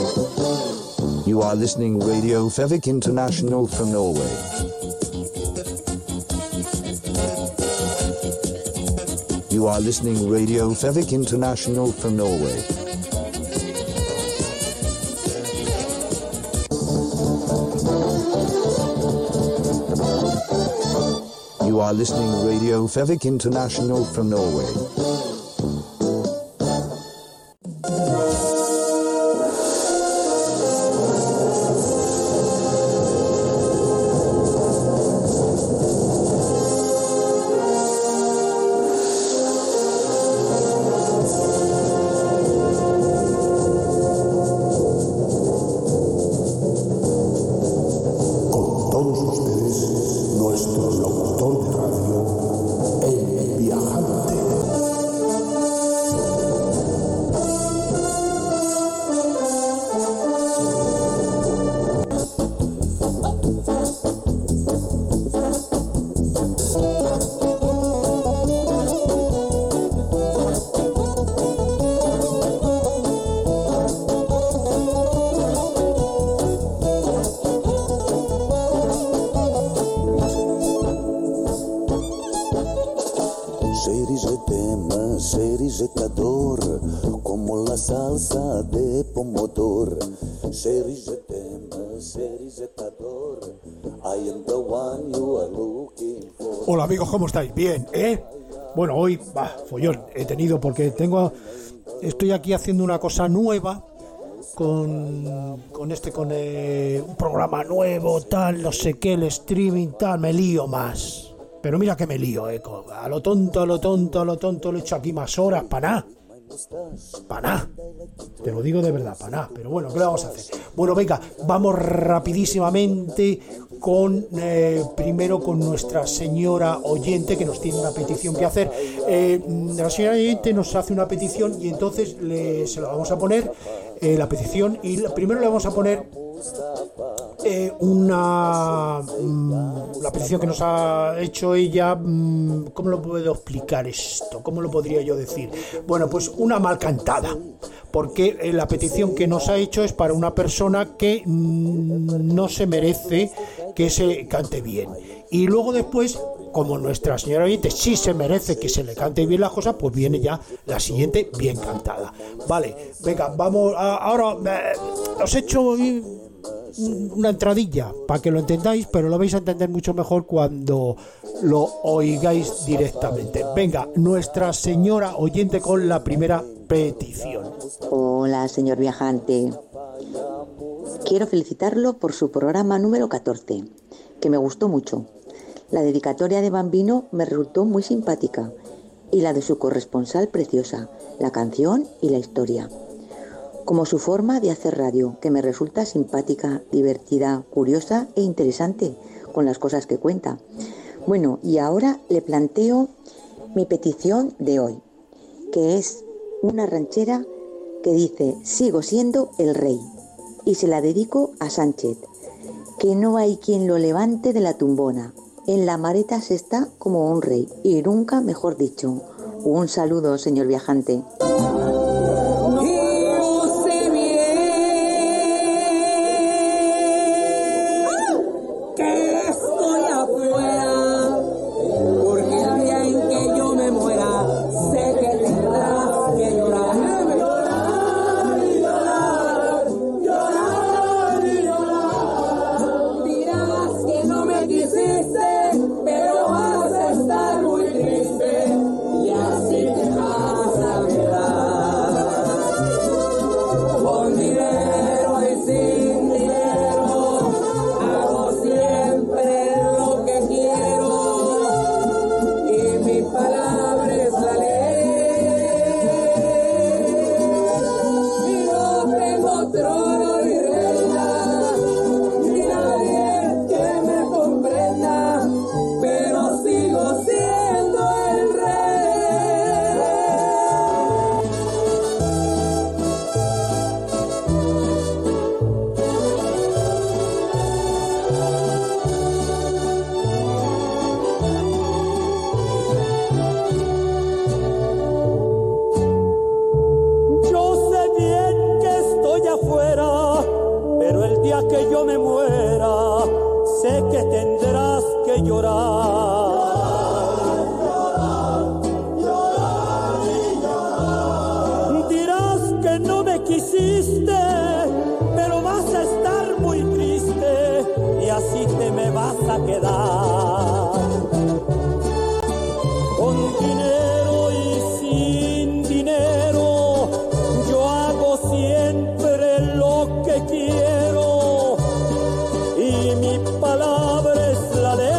You are listening Radio Fevik International from Norway. You are listening Radio Fevik International from Norway. You are listening Radio Fevik International from Norway. Hola amigos, ¿cómo estáis? Bien, ¿eh? Bueno, hoy, follón he tenido porque estoy aquí haciendo una cosa nueva con un programa nuevo, tal, no sé qué, el streaming, tal, me lío más. Pero mira que me lío, a lo tonto, le he hecho aquí más horas, para nada. Te lo digo de verdad, para nada. Pero bueno, ¿qué le vamos a hacer? Bueno, venga, vamos rapidísimamente primero con nuestra señora oyente, que nos tiene una petición que hacer. La señora oyente nos hace una petición y entonces se la vamos a poner, la petición, y primero le vamos a poner la petición que nos ha hecho ella. ¿Cómo lo puedo explicar esto? ¿Cómo lo podría yo decir? Bueno, pues una mal cantada, porque la petición que nos ha hecho es para una persona que no se merece que se cante bien, y luego después, como nuestra señora oyente sí se merece que se le cante bien las cosas, pues viene ya la siguiente bien cantada. Vale, venga, vamos ahora. Os he hecho una entradilla para que lo entendáis, pero lo vais a entender mucho mejor cuando lo oigáis directamente. Venga, nuestra señora oyente con la primera petición. Hola, señor viajante. Quiero felicitarlo por su programa número 14, que me gustó mucho. La dedicatoria de Bambino me resultó muy simpática, y la de su corresponsal preciosa, la canción y la historia. Como su forma de hacer radio, que me resulta simpática, divertida, curiosa e interesante con las cosas que cuenta. Bueno, y ahora le planteo mi petición de hoy, que es una ranchera que dice: sigo siendo el rey, y se la dedico a Sánchez, que no hay quien lo levante de la tumbona. En la mareta se está como un rey, y nunca mejor dicho. Un saludo, señor viajante. Afuera día que yo me muera, sé que tendrás que llorar. Dirás que no me quisiste, pero vas a estar muy triste y así te me vas a quedar. Con dinero y sin dinero, yo hago siempre lo que quiero y mi palabra es la ley.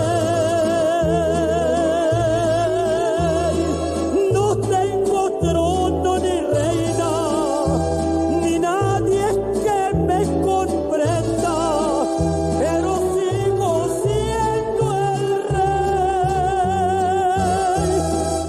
No tengo trono ni reina, ni nadie que me comprenda, pero sigo siendo el rey.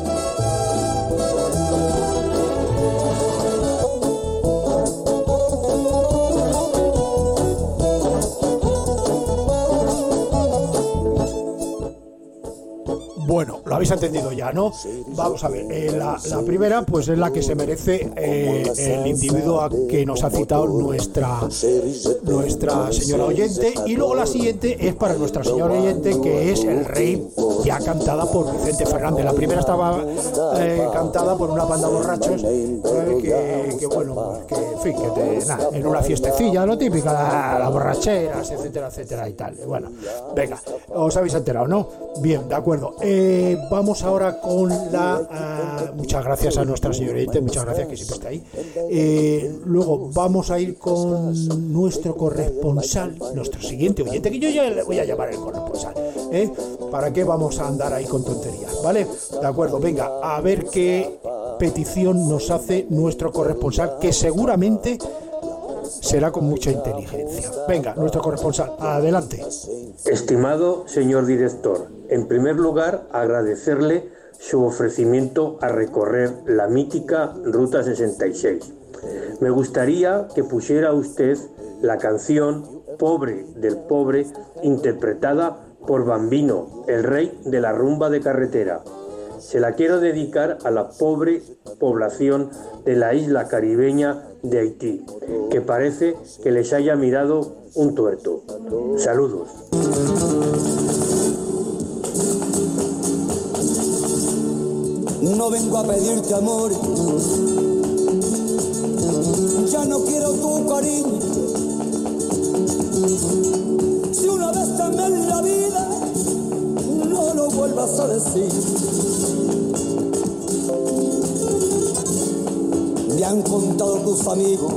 Bueno, lo habéis entendido ya, ¿no? Vamos a ver, la primera pues es la que se merece el individuo que nos ha citado nuestra señora oyente, y luego la siguiente es para nuestra señora oyente, que es El Rey, ya cantada por Vicente Fernández. La primera estaba cantada por una banda de borrachos que bueno, que en fin, en una fiestecilla, lo típico, las borracheras, etcétera, etcétera y tal. Bueno, venga, os habéis enterado, ¿no? Bien, de acuerdo. Vamos ahora con muchas gracias a nuestra señora oyente, muchas gracias, que siempre está ahí. Luego vamos a ir con nuestro corresponsal, nuestro siguiente oyente, que yo ya le voy a llamar el corresponsal. ¿Para qué vamos a andar ahí con tonterías? ¿Vale? De acuerdo, venga, a ver qué petición nos hace nuestro corresponsal, que seguramente será con mucha inteligencia. Venga, nuestro corresponsal, adelante. Estimado señor director, en primer lugar agradecerle su ofrecimiento a recorrer la mítica Ruta 66. Me gustaría que pusiera usted la canción Pobre del Pobre, interpretada por Bambino, el rey de la rumba de carretera. Se la quiero dedicar a la pobre población de la isla caribeña de Haití, que parece que les haya mirado un tuerto. Saludos. No vengo a pedirte amor, ya no quiero tu cariño. Si una vez te amé en la vida, no lo vuelvas a decir. Me han contado tus amigos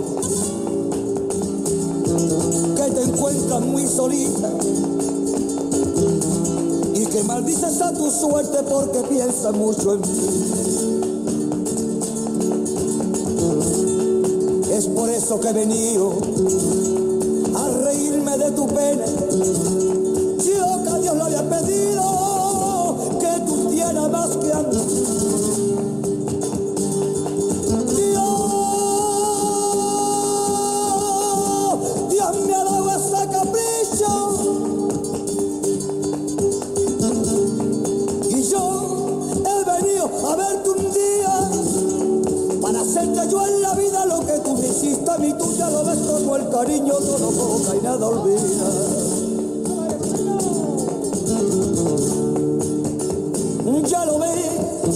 que te encuentras muy solita y que maldices a tu suerte porque piensas mucho en mí. Es por eso que he venido a reírme de tu pena. Yo que a Dios le había pedido que tú tienes más que a mí. Dios me ha dado ese capricho y yo he venido a verte un día para hacerte yo en la vida lo que tú me hiciste a mí. Tú ya lo ves como el cariño todo boca y nada olvida. Ya lo ves,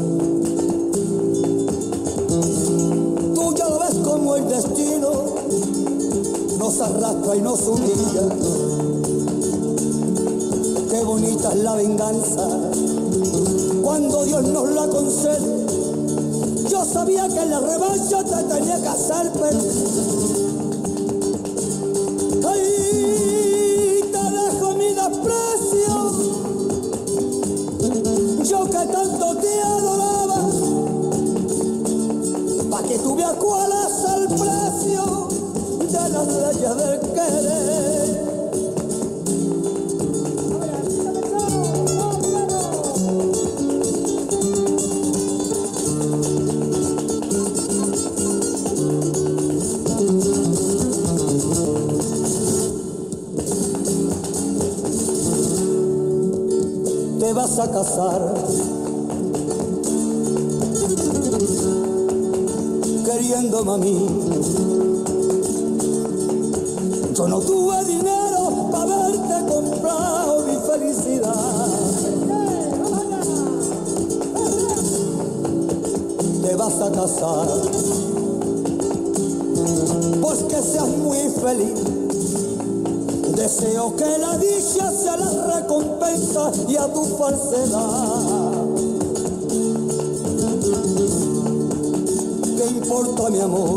tú ya lo ves como el destino nos arrastra y nos humilla. Qué bonita es la venganza cuando Dios nos la concede. Yo sabía que en la revancha te tenía que hacer perder. Ahí te dejo mi desprecio, yo que tanto te adoraba, pa' que tú veas cuál es el precio de las leyes del querer. Te vas a casar queriéndome a mí. Yo Yo no tuve dinero para haberte comprado mi felicidad. Te vas a casar, pues que seas muy feliz. Deseo que la dicha sea la recompensa y a tu falsedad. ¿Qué importa, mi amor?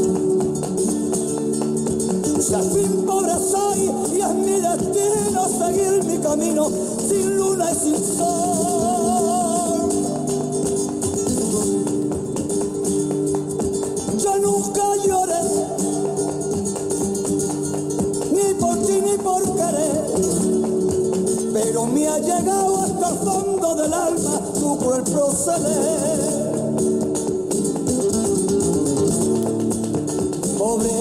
Si al fin pobre soy y es mi destino seguir mi camino sin luna y sin sol. Yo nunca lloré, ni por ti ni por querer, pero me ha llegado hasta el fondo del alma tu cruel proceder. Pobre,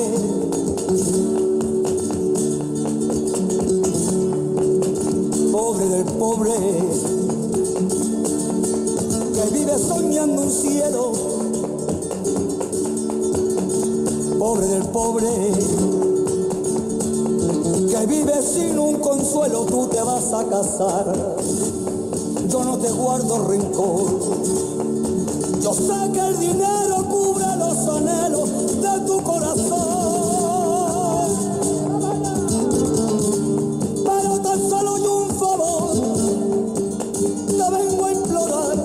pobre del pobre, que vive soñando un cielo. Pobre del pobre, que vive sin un consuelo. Tú te vas a casar, yo no te guardo rencor. Yo sé que el dinero cubre los anhelos de tu corazón, pero tan solo yo un favor te vengo a implorar,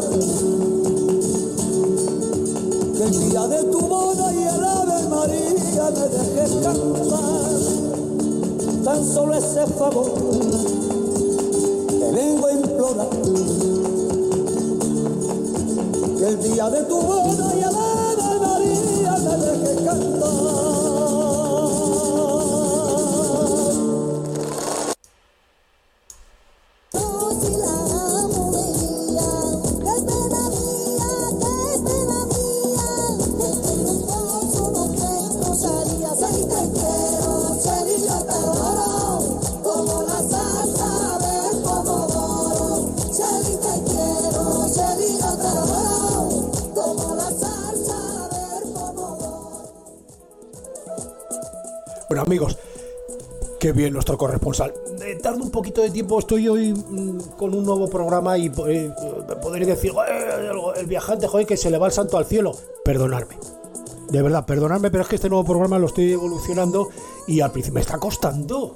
que el día de tu boda y el Ave María me dejes cantar. Tan solo ese favor te vengo a implorar, que el día de tu boda y el Ave María me dejes cantar. Bueno, amigos, qué bien nuestro corresponsal. Tardo un poquito de tiempo, estoy hoy con un nuevo programa y podréis decir, el viajante, joder, que se le va el santo al cielo. Perdonadme, de verdad, perdonadme, pero es que este nuevo programa lo estoy evolucionando y al principio me está costando.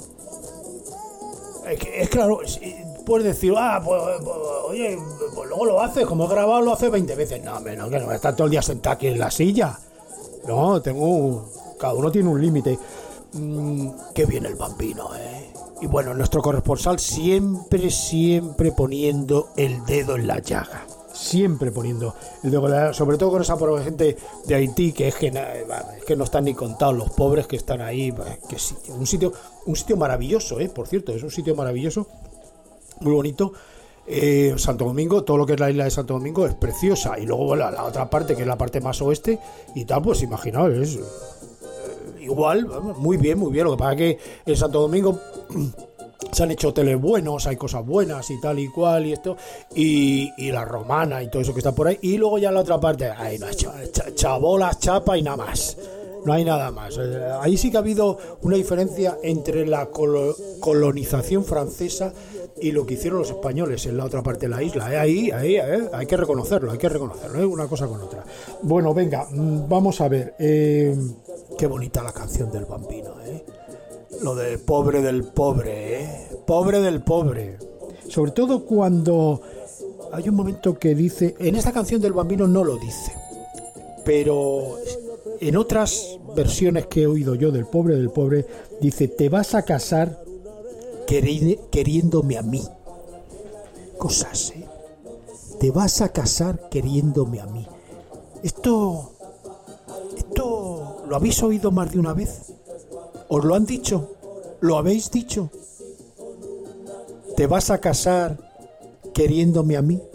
Es claro, puedes decir, oye, pues luego lo haces, como he grabado lo hace 20 veces. No, que no voy a estar todo el día sentado aquí en la silla. No, cada uno tiene un límite. Qué bien el Bambino, Y bueno, nuestro corresponsal siempre poniendo el dedo en la llaga. Siempre poniendo el dedo en la llaga. Sobre todo con esa pobre gente de Haití, que es que no están ni contados los pobres que están ahí. Qué sitio. Un sitio maravilloso, por cierto. Es un sitio maravilloso, muy bonito. Santo Domingo, todo lo que es la isla de Santo Domingo es preciosa. Y luego, bueno, la otra parte, que es la parte más oeste y tal, pues imaginaos, es igual, muy bien. Lo que pasa es que en Santo Domingo se han hecho hoteles buenos, hay cosas buenas y tal y cual y esto, y la romana y todo eso que está por ahí. Y luego ya la otra parte, ahí no hay chabolas, chapa y nada más. No hay nada más. Ahí sí que ha habido una diferencia entre la colonización francesa y lo que hicieron los españoles en la otra parte de la isla. Ahí hay que reconocerlo, una cosa con otra. Bueno, venga, vamos a ver. Qué bonita la canción del Bambino, Lo de pobre del pobre, Pobre del pobre. Sobre todo cuando hay un momento que dice, en esta canción del Bambino no lo dice, pero en otras versiones que he oído yo del pobre, dice, te vas a casar queriéndome a mí. Cosas, Te vas a casar queriéndome a mí. Esto ¿lo habéis oído más de una vez? ¿Os lo han dicho? ¿Lo habéis dicho? ¿Te vas a casar queriéndome a mí?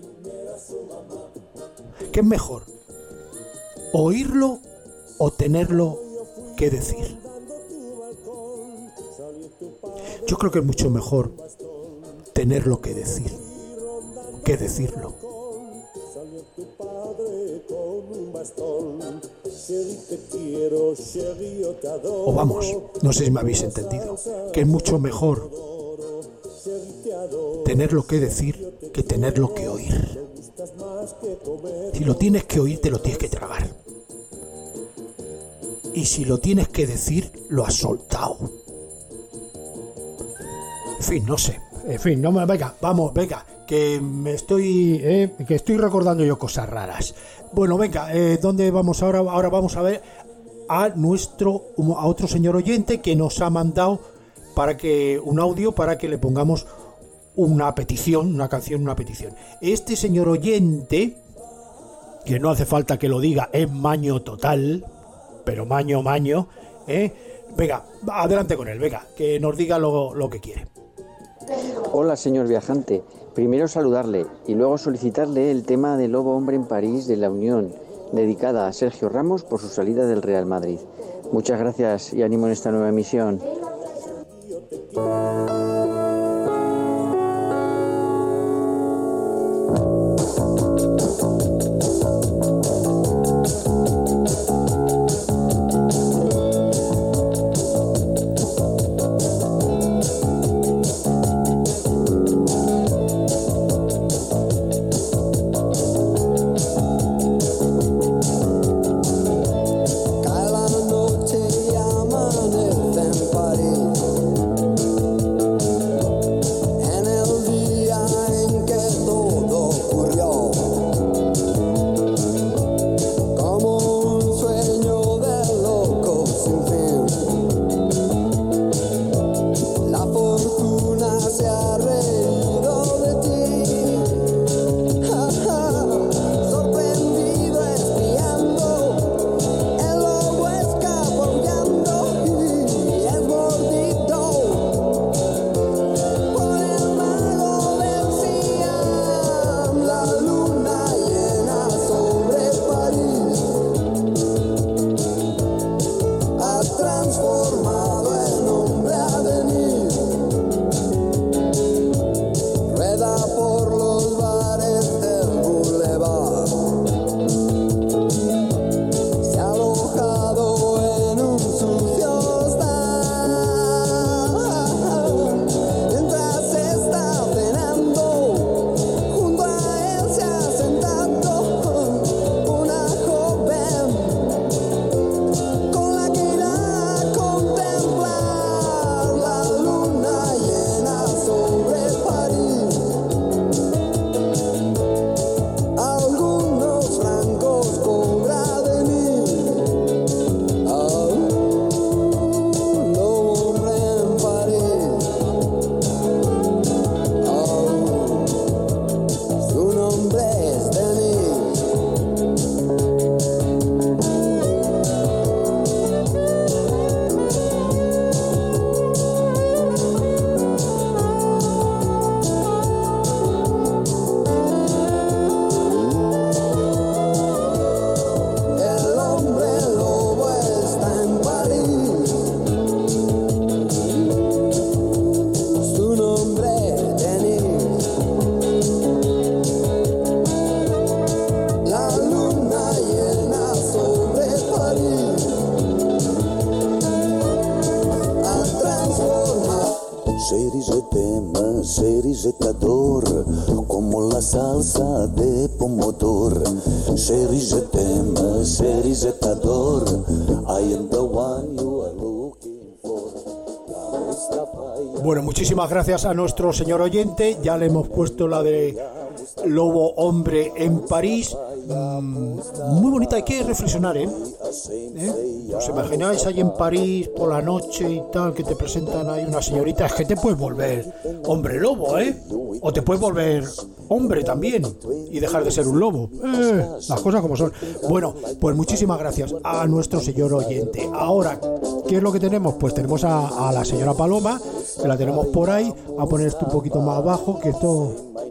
¿Qué es mejor? ¿Oírlo o tenerlo que decir? Yo creo que es mucho mejor tenerlo que decir que decirlo. O vamos, no sé si me habéis entendido, que es mucho mejor tenerlo que decir que tenerlo que oír. Si lo tienes que oír, te lo tienes que tragar. Y si lo tienes que decir, lo has soltado. En fin, no sé. En fin, no me... Venga, vamos, venga. Que me estoy... que estoy recordando yo cosas raras. Bueno, venga, ¿dónde vamos ahora? Ahora vamos a ver a otro señor oyente que nos ha mandado un audio para que le pongamos una petición, una canción, una petición. Este señor oyente, que no hace falta que lo diga, es maño total, pero maño, venga, adelante con él, venga, que nos diga lo que quiere. Hola, señor viajante. Primero saludarle y luego solicitarle el tema de Lobo Hombre en París de La Unión, dedicada a Sergio Ramos por su salida del Real Madrid. Muchas gracias y ánimo en esta nueva emisión. Como la salsa de pomodoro, chérie, je t'aime, chérie, je t'adore. I am the one you are looking for. Bueno, muchísimas gracias a nuestro señor oyente. Ya le hemos puesto la de Lobo Hombre en París. Muy bonita, hay que reflexionar, ¿Os imagináis ahí en París por la noche y tal, que te presentan ahí una señorita? Es que te puedes volver hombre lobo, o te puedes volver hombre también y dejar de ser un lobo, las cosas como son. Bueno, pues muchísimas gracias a nuestro señor oyente. Ahora, ¿qué es lo que tenemos? Pues tenemos a la señora Paloma, que la tenemos por ahí. A poner esto un poquito más abajo, que esto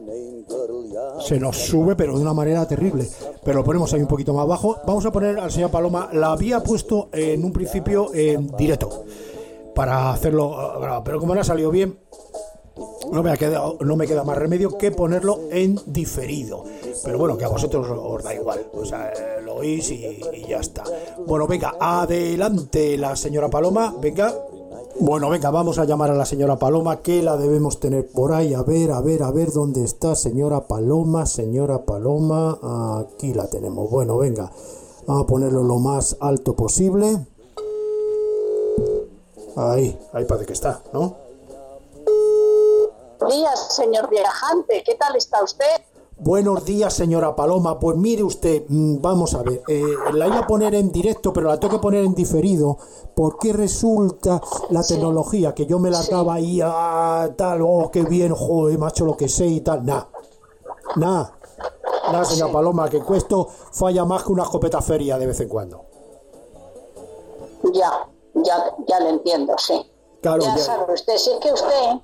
se nos sube, pero de una manera terrible. Pero lo ponemos ahí un poquito más abajo. Vamos a poner al señor Paloma. La había puesto en un principio en directo para hacerlo, pero como no ha salido bien, no me queda más remedio que ponerlo en diferido. pero bueno, que a vosotros os da igual, o sea, lo oís y ya está. Bueno, venga, adelante la señora Paloma, venga. Bueno, venga, vamos a llamar a la señora Paloma, que la debemos tener por ahí. A ver, ¿dónde está señora Paloma? Aquí la tenemos. Bueno, venga, vamos a ponerlo lo más alto posible. Ahí parece que está, ¿no? Buenos días, señor viajante, ¿qué tal está usted? Buenos días, señora Paloma. Pues mire usted, vamos a ver, la iba a poner en directo, pero la tengo que poner en diferido, porque resulta la tecnología, que yo me largaba ahí a tal, oh, qué bien, joder, macho, lo que sé y tal. Nada, señora Paloma, que esto falla más que una escopeta feria de vez en cuando. Ya le entiendo, sí. Claro, ya sabe usted, si es que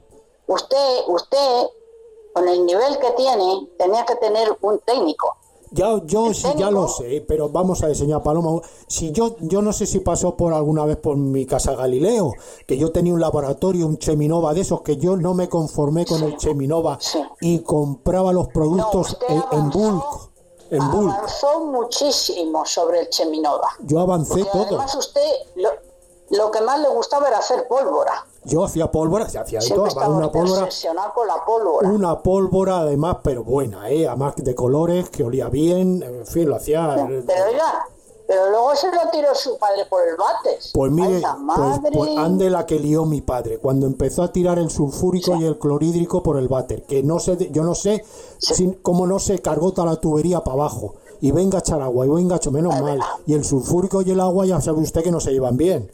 usted con el nivel que tiene, tenía que tener un técnico. Yo sí, ya lo sé, pero vamos a ver, señora Paloma, si yo no sé si pasó por alguna vez por mi casa Galileo, que yo tenía un laboratorio, un Cheminova de esos, que yo no me conformé con el Cheminova y compraba los productos en bulk. Avanzó muchísimo sobre el Cheminova. Yo avancé todo. Además usted, lo que más le gustaba era hacer pólvora. Yo hacía pólvora, Siempre estaba una pólvora, obsesionado con la pólvora. Una pólvora además, pero buena, además de colores, que olía bien, en fin, lo hacía. Pero luego se lo tiró su padre por el váter. Pues mire, pues ande la que lió mi padre, cuando empezó a tirar el sulfúrico y el clorhídrico por el váter, que yo no sé cómo no se cargó toda la tubería para abajo, y venga a echar agua, menos mal, y el sulfúrico y el agua ya sabe usted que no se llevan bien.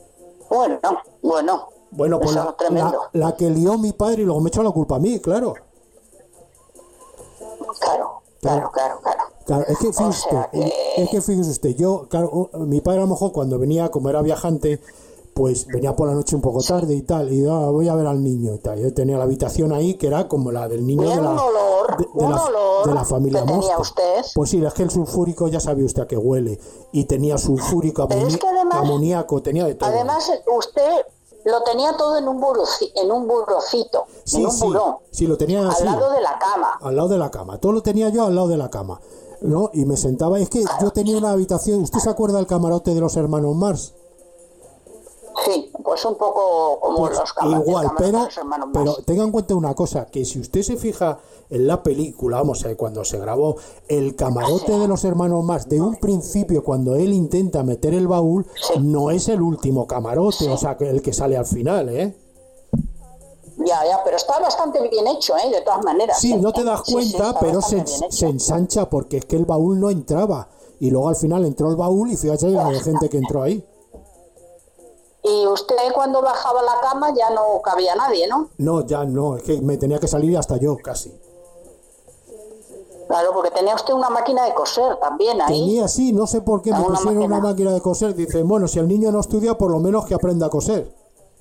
Bueno, pues la que lió mi padre y luego me echó la culpa a mí, claro. Claro, es que fíjese usted, mi padre a lo mejor cuando venía, como era viajante, pues venía por la noche un poco tarde y tal, y voy a ver al niño y tal. Yo tenía la habitación ahí que era como la del niño de la familia Mosto. Pues sí, es que el sulfúrico ya sabe usted a qué huele, y tenía sulfúrico, amoníaco, tenía de todo. Además, usted lo tenía todo en un burocito, en un buró. Sí, lo tenía así. Al lado de la cama. Al lado de la cama. Todo lo tenía yo al lado de la cama, ¿no? Y me sentaba. Es que yo tenía una habitación. ¿Usted se acuerda del camarote de los hermanos Mars? Sí, pues un poco como pues los camarotes. Igual, de los hermanos Mars. pero tenga en cuenta una cosa, que si usted se fija en la película, vamos a ver, cuando se grabó el camarote de los hermanos Mars, de un principio, cuando él intenta meter el baúl, no es el último camarote, o sea, el que sale al final, ¿eh? Ya, pero está bastante bien hecho, de todas maneras. Sí, no te das cuenta, pero se ensancha, porque es que el baúl no entraba, y luego al final entró el baúl y fíjate la de gente que entró ahí. Y usted cuando bajaba la cama ya no cabía nadie, ¿no? No, ya no, es que me tenía que salir hasta yo, casi. Claro, porque tenía usted una máquina de coser también ahí. Tenía, sí, no sé por qué me pusieron una máquina de coser. Dicen, bueno, si el niño no estudia, por lo menos que aprenda a coser.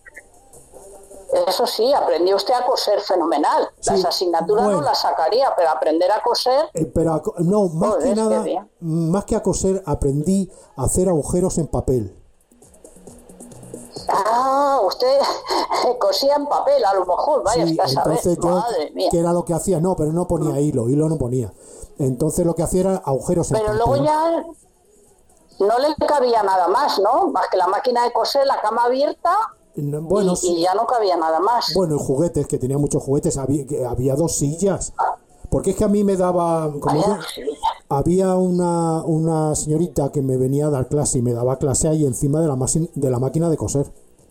Eso sí, aprendió usted a coser fenomenal. Sí, las asignaturas no las sacaría, pero aprender a coser... no, más que nada, más que a coser, aprendí a hacer agujeros en papel. Usted cosía en papel, a lo mejor, vaya, sí, entonces yo, ¿qué era lo que hacía? No, pero no ponía hilo no ponía. Entonces lo que hacía era agujeros en papel. Pero luego ya no le cabía nada más, ¿no? Más que la máquina de coser, la cama abierta... Bueno, y ya no cabía nada más. Bueno, y juguetes, que tenía muchos juguetes, había 2 sillas. Porque es que a mí me daba... había una señorita que me venía a dar clase y me daba clase ahí encima de la máquina de coser.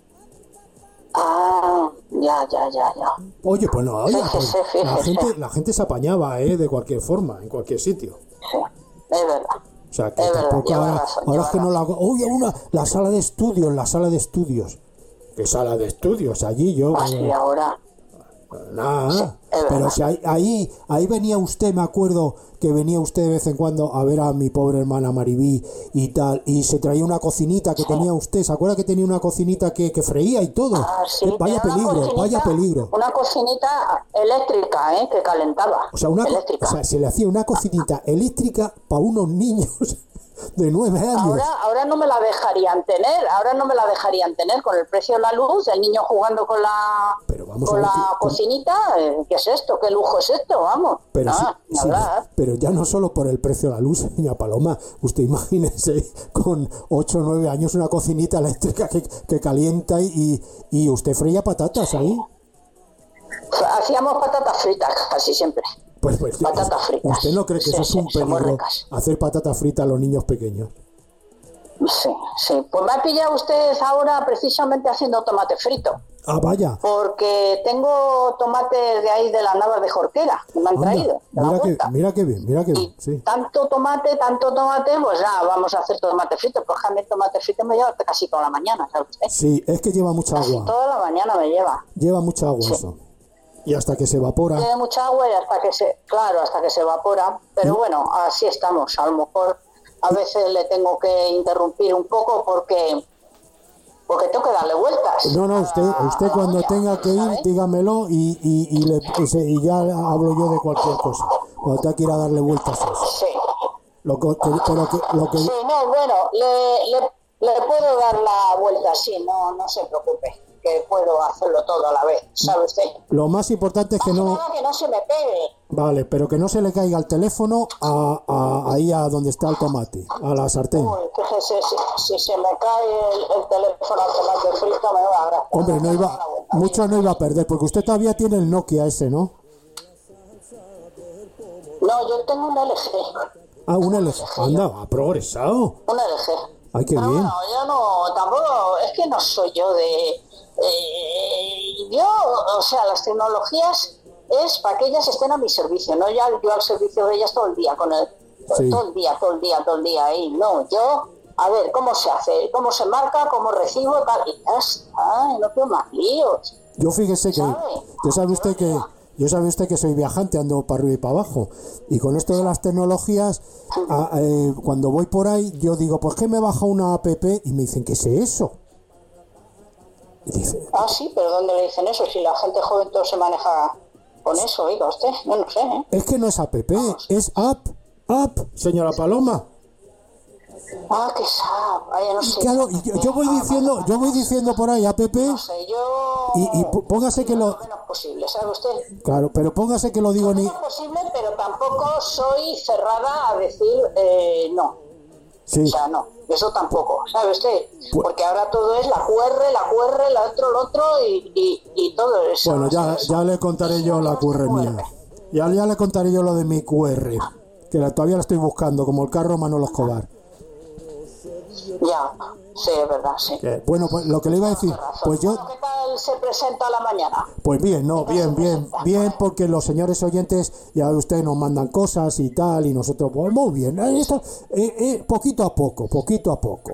Ya. Oye, pues no, fíjese. La gente se apañaba, de cualquier forma, en cualquier sitio. Sí, es verdad. O sea, que tampoco ahora es que no la hago. Oye, la sala de estudios. ¿Qué sala de estudios? Allí yo... Así ahora... Nada, sí, pero si ahí venía usted, me acuerdo que venía usted de vez en cuando a ver a mi pobre hermana Maribí y tal, y se traía una cocinita que tenía usted, ¿se acuerda que tenía una cocinita que freía y todo? Sí, vaya peligro. Una cocinita eléctrica, que calentaba. O sea, se le hacía una cocinita eléctrica para unos niños de 9 años. Ahora no me la dejarían tener, con el precio de la luz, el niño jugando con la vamos a con ver la cocinita, ¿qué es esto? ¿Qué lujo es esto? Vamos. Pero, Ni hablar. pero ya no solo por el precio de la luz, señora Paloma. Usted imagínese con 8 o 9 años una cocinita eléctrica que calienta y usted freía patatas ahí. Hacíamos patatas fritas casi siempre. Pues patatas fritas. ¿Usted no cree que eso es un peligro, hacer patatas fritas a los niños pequeños? Sí. Pues me ha pillado usted ahora precisamente haciendo tomate frito. Ah, vaya. Porque tengo tomates de ahí de las Navas de Jorquera, que me han traído. Mira qué bien. Sí. Tanto tomate, pues ya vamos a hacer tomate frito. Pues a mí el tomate frito me lleva casi toda la mañana, ¿sabe usted? Sí, es que lleva mucha agua. Toda la mañana me lleva. Lleva mucha agua eso. Y hasta que se evapora. Tiene mucha agua y hasta que se evapora. Pero bueno, así estamos. A lo mejor a veces le tengo que interrumpir un poco porque tengo que darle vueltas. No, usted cuando tenga que ir, dígamelo y ya hablo yo de cualquier cosa. Cuando tenga que ir a darle vueltas a eso. Sí. Sí, no, bueno, le puedo dar la vuelta, sí, no se preocupe, que puedo hacerlo todo a la vez, ¿sabe usted? Lo más importante es que no se me pegue. Vale, pero que no se le caiga el teléfono ahí a donde está el tomate, a la sartén. Uy, fíjese, si se me cae el teléfono al tomate frito me va a gracia. Hombre, mucho no iba a perder, porque usted todavía tiene el Nokia ese, ¿no? No, yo tengo un LG. Ah, un LG. Anda, ha progresado. Un LG. Ay, qué bien. Bueno, yo no, tampoco, es que no soy yo de... o sea, las tecnologías es para que ellas estén a mi servicio, no ya yo al servicio de ellas todo el día, con el todo el día ahí, no, yo, a ver, ¿cómo se hace? ¿Cómo se marca? ¿Cómo recibo? Tal, y ya está, no tengo más líos. Yo fíjese que, yo sabe usted que soy viajante, ando para arriba y para abajo, y con esto de las tecnologías, cuando voy por ahí, yo digo, pues que me baja una app, y me dicen, ¿qué es eso? Y dice, sí, pero ¿dónde le dicen eso? Si la gente joven todo se maneja con eso, oiga usted, yo no sé, ¿eh? Es que no es app, es app, señora Paloma. Que sabe, no sé. Claro, yo voy diciendo por ahí app, no sé, yo... y póngase que lo menos posible, ¿sabe usted? Claro, pero póngase que lo digo ni... posible, pero tampoco soy cerrada a decir no. Sí. O sea, no, eso tampoco, ¿sabe usted? Porque ahora todo es la QR, lo otro y todo eso. Bueno, ya le contaré yo la QR mía. Ya le contaré yo lo de mi QR, que todavía la estoy buscando, como el carro Manolo Escobar. Ya, sí, es verdad, sí. Bueno, pues lo que le iba a decir, pues yo... ¿Qué tal se presenta a la mañana? Pues bien, bien, porque los señores oyentes, ya ustedes nos mandan cosas y tal, y nosotros, pues muy bien, esto, poquito a poco, poquito a poco.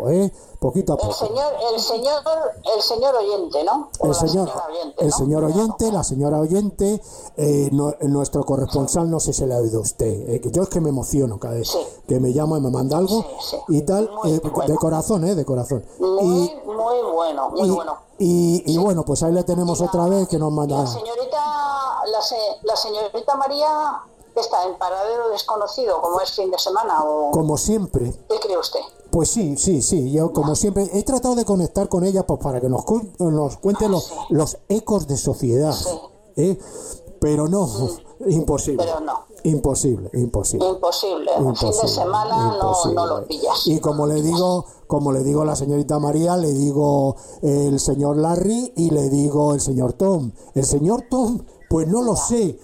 El señor oyente, ¿no? El señor oyente, la señora oyente, nuestro corresponsal, no sé si le ha oído usted, yo es que me emociono cada vez que me llama y me manda algo y tal, de corazón. Muy bueno. Y bueno, pues ahí le tenemos otra vez que nos manda. La señorita María está en paradero desconocido, como es fin de semana o... Como siempre. ¿Qué cree usted? Pues sí, yo como siempre he tratado de conectar con ella pues, para que nos cuente los ecos de sociedad, pero no, imposible. Pero no. Imposible. Fin de semana no lo pillas. Y como le digo a la señorita María, le digo el señor Larry y le digo el señor Tom. El señor Tom, pues no lo sé.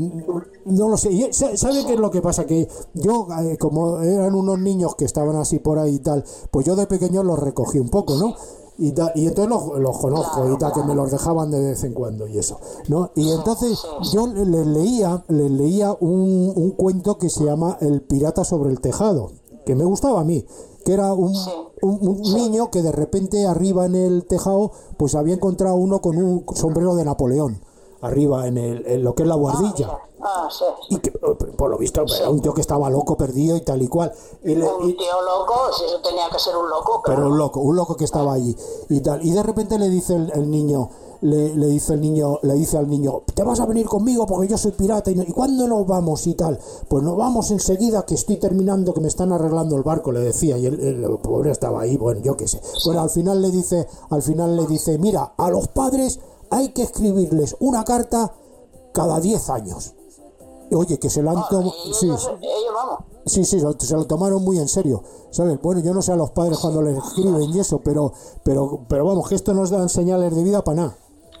¿Sabe qué es lo que pasa? Que yo, como eran unos niños que estaban así por ahí y tal, pues yo de pequeño los recogí un poco, ¿no? Y entonces los conozco y tal, que me los dejaban de vez en cuando y eso, ¿no? Y entonces yo les leía un cuento que se llama El pirata sobre el tejado, que me gustaba a mí, que era un niño que de repente arriba en el tejado pues había encontrado uno con un sombrero de Napoleón arriba en lo que es la buhardilla. Y que por lo visto era un tío que estaba loco, perdido y tal y cual. Un tío loco, si eso tenía que ser un loco. Pero un loco que estaba allí y tal. Y de repente le dice el niño, le dice al niño, te vas a venir conmigo porque yo soy pirata. ¿Y cuándo nos vamos y tal? Pues nos vamos enseguida, que estoy terminando, que me están arreglando el barco, le decía. Y el pobre estaba ahí, bueno, yo qué sé. Bueno, al final le dice, mira, a los padres hay que escribirles una carta cada 10 años. Oye, que se lo han tomado... Sí, se lo tomaron muy en serio, ¿sabes? Bueno, yo no sé a los padres cuando les escriben y eso, pero vamos, que esto nos dan señales de vida para nada.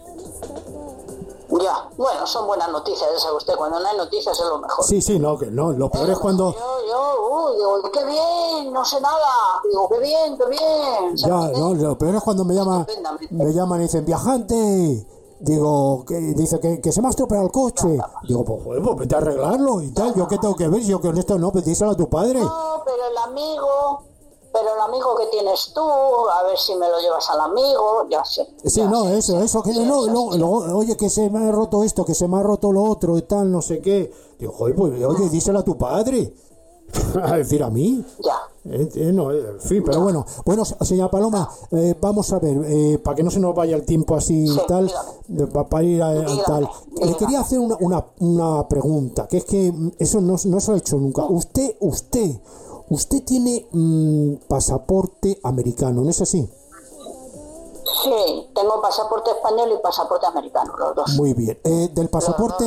Ya, bueno, son buenas noticias, ya sabe usted, cuando no hay noticias es lo mejor. Sí, no, que no, lo peor es cuando... Digo, qué bien, no sé nada, digo, qué bien. Ya, no, lo peor es cuando me llaman y dicen, viajante... Digo, dice que se me ha estropeado el coche. Digo, pues joder, pues vete a arreglarlo y tal. ¿Yo qué tengo que ver? Yo con esto no, pues díselo a tu padre. No, pero el amigo que tienes tú, a ver si me lo llevas al amigo, ya sé. Sí, no, sé, eso, que no, luego, oye, que se me ha roto esto, que se me ha roto lo otro y tal, no sé qué. Digo, joder, pues oye, díselo a tu padre. A decir a mí. Ya. No, en fin, pero bueno, señora Paloma, vamos a ver, para que no se nos vaya el tiempo así y tal, para ir a tal. Le quería hacer una pregunta, que es que eso no se lo he hecho nunca. Usted tiene pasaporte americano, ¿no es así? Sí, tengo pasaporte español y pasaporte americano, los dos. Muy bien. Del pasaporte,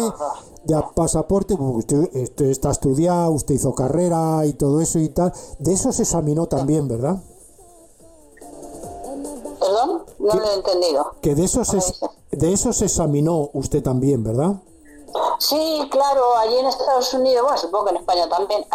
usted está estudiado, usted hizo carrera y todo eso y tal. De eso se examinó también, ¿verdad? ¿Perdón? No lo he entendido. Que de eso se examinó usted también, ¿verdad? Sí, claro, allí en Estados Unidos, bueno, supongo que en España también,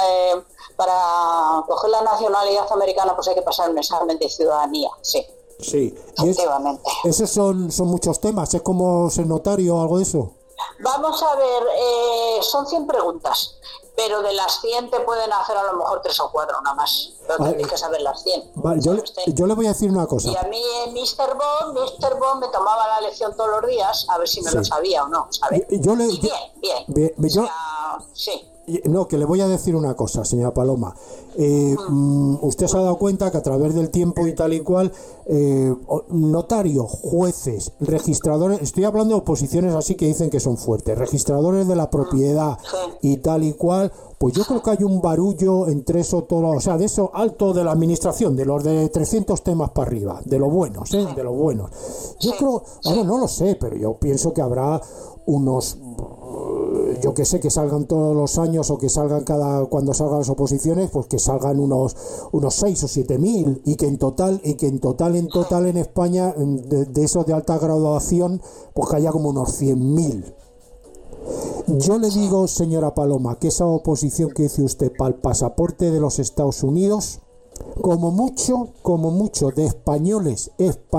para coger la nacionalidad americana pues hay que pasar un examen de ciudadanía, sí. Sí, efectivamente. Esos son muchos temas, ¿es como ser notario o algo de eso? Vamos a ver, son 100 preguntas, pero de las 100 te pueden hacer a lo mejor 3 o 4 nada más, pero tienes que saber las 100. Vale, yo le voy a decir una cosa. Y a mí Mr. Bond me tomaba la lección todos los días, a ver si me lo sabía o no, ¿sabes? Bien. Sí. No, que le voy a decir una cosa, señora Paloma. Usted se ha dado cuenta que a través del tiempo y tal y cual, notarios, jueces, registradores, estoy hablando de oposiciones así que dicen que son fuertes, registradores de la propiedad y tal y cual, pues yo creo que hay un barullo entre eso todo, o sea, de eso alto de la administración, de los de 300 temas para arriba, de los buenos, de los buenos. Yo creo, bueno, no lo sé, pero yo pienso que habrá unos... Yo que sé, que salgan todos los años o que salgan cuando salgan las oposiciones, pues que salgan unos 6 o 7.000 y que en total en España de esos de alta graduación pues que haya como unos 100.000. Yo le digo, señora Paloma, que esa oposición que dice usted para el pasaporte de los Estados Unidos, como mucho de españoles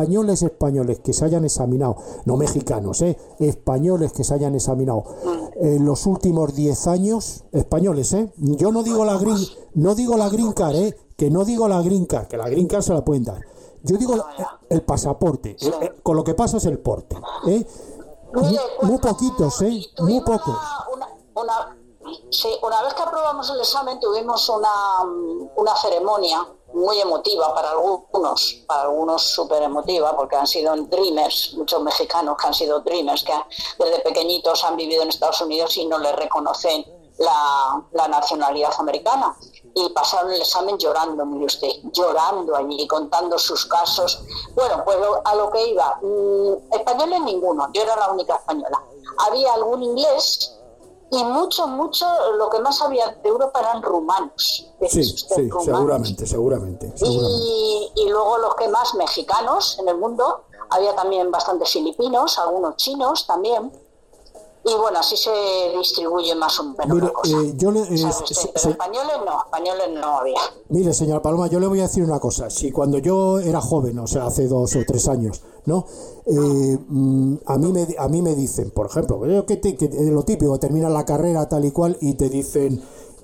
que se hayan examinado, no mexicanos, españoles que se hayan examinado en los últimos 10 años, españoles, yo no digo la green card, que no digo la green card, que la green card se la pueden dar, yo digo el pasaporte, con lo que pasa es el porte, muy poquitos, muy pocos. Sí, una vez que aprobamos el examen tuvimos una ceremonia muy emotiva para algunos súper emotiva, porque han sido dreamers, muchos mexicanos que han sido dreamers, que desde pequeñitos han vivido en Estados Unidos y no les reconocen la nacionalidad americana. Y pasaron el examen llorando, mire usted, llorando allí, contando sus casos. Bueno, pues a lo que iba, españoles ninguno, yo era la única española. Había algún inglés y mucho, lo que más había de Europa eran rumanos. Sí, rumanos. Seguramente. Y luego los que más mexicanos en el mundo, había también bastantes filipinos, algunos chinos también. Y bueno, así se distribuye más o menos la cosa. Pero españoles no había. Mire, señora Paloma, yo le voy a decir una cosa. Si cuando yo era joven, o sea, hace 2 o 3 años, ¿no? A mí me dicen, por ejemplo, que lo típico, terminas la carrera tal y cual y te dicen,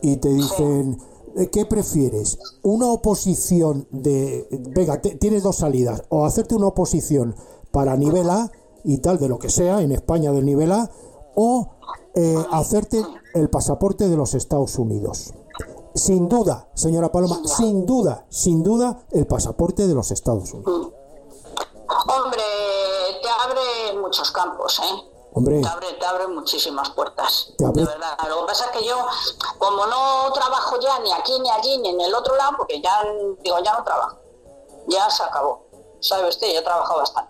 ¿qué prefieres? Una oposición venga, tienes 2 salidas, o hacerte una oposición para nivel A y tal, de lo que sea, en España del nivel A, o hacerte el pasaporte de los Estados Unidos. Sin duda, señora Paloma, sin duda, el pasaporte de los Estados Unidos. Hombre, te abre muchos campos, Hombre, te abre muchísimas puertas, de verdad. Lo que pasa es que yo, como no trabajo ya ni aquí, ni allí, ni en el otro lado, porque ya no trabajo, ya se acabó. ¿Sabe usted? Yo he trabajado bastante.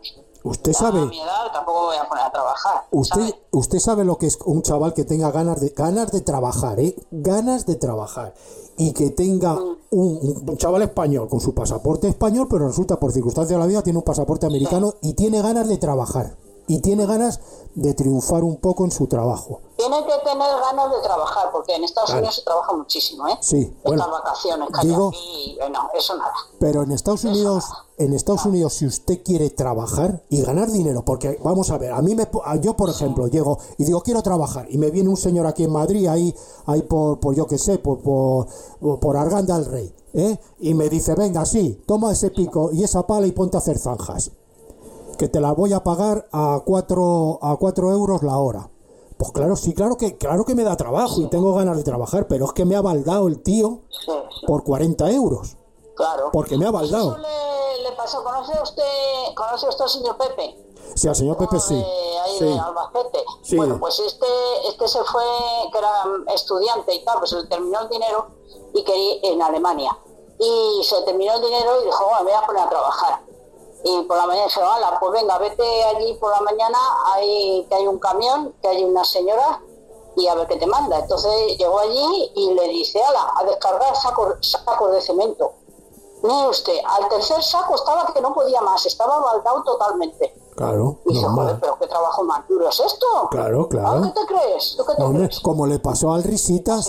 Usted ya sabe. A mi edad tampoco me voy a poner a trabajar. Usted sabe lo que es un chaval que tenga ganas de trabajar, ganas de trabajar, y que tenga un chaval español con su pasaporte español, pero resulta por circunstancias de la vida tiene un pasaporte americano y tiene ganas de trabajar y tiene ganas de triunfar un poco en su trabajo. Tiene que tener ganas de trabajar, porque en Estados Unidos se trabaja muchísimo, ¿eh? Sí, bueno, estas vacaciones que digo, hay aquí, no, eso nada. Pero en Estados Unidos, si usted quiere trabajar y ganar dinero, porque vamos a ver, yo por ejemplo llego y digo quiero trabajar y me viene un señor aquí en Madrid, ahí por yo qué sé, por Arganda del Rey, y me dice venga, sí, toma ese pico y esa pala y ponte a hacer zanjas, que te la voy a pagar a 4 euros la hora. Pues claro, sí, claro que me da trabajo y tengo ganas de trabajar, pero es que me ha baldado el tío por 40 euros. Claro. Porque me ha baldado. Eso le pasó. ¿Conoce usted al señor Pepe? Sí, al señor Pepe sí. Ahí sí. de Albacete. Sí. Bueno, pues este se fue, que era estudiante y tal, pues se le terminó el dinero y quería en Alemania. Y se terminó el dinero y dijo, bueno, me voy a poner a trabajar. Y por la mañana dije, hala, pues venga, vete allí por la mañana, que hay un camión, que hay una señora, y a ver qué te manda. Entonces llegó allí y le dice, hala, a descargar sacos de cemento. Mire usted, al tercer saco estaba que no podía más, estaba baldado totalmente. Claro, y dice, normal. joder, pero qué trabajo más duro es esto. Claro. ¿Qué te crees? ¿Tú qué te crees? Como le pasó al Risitas,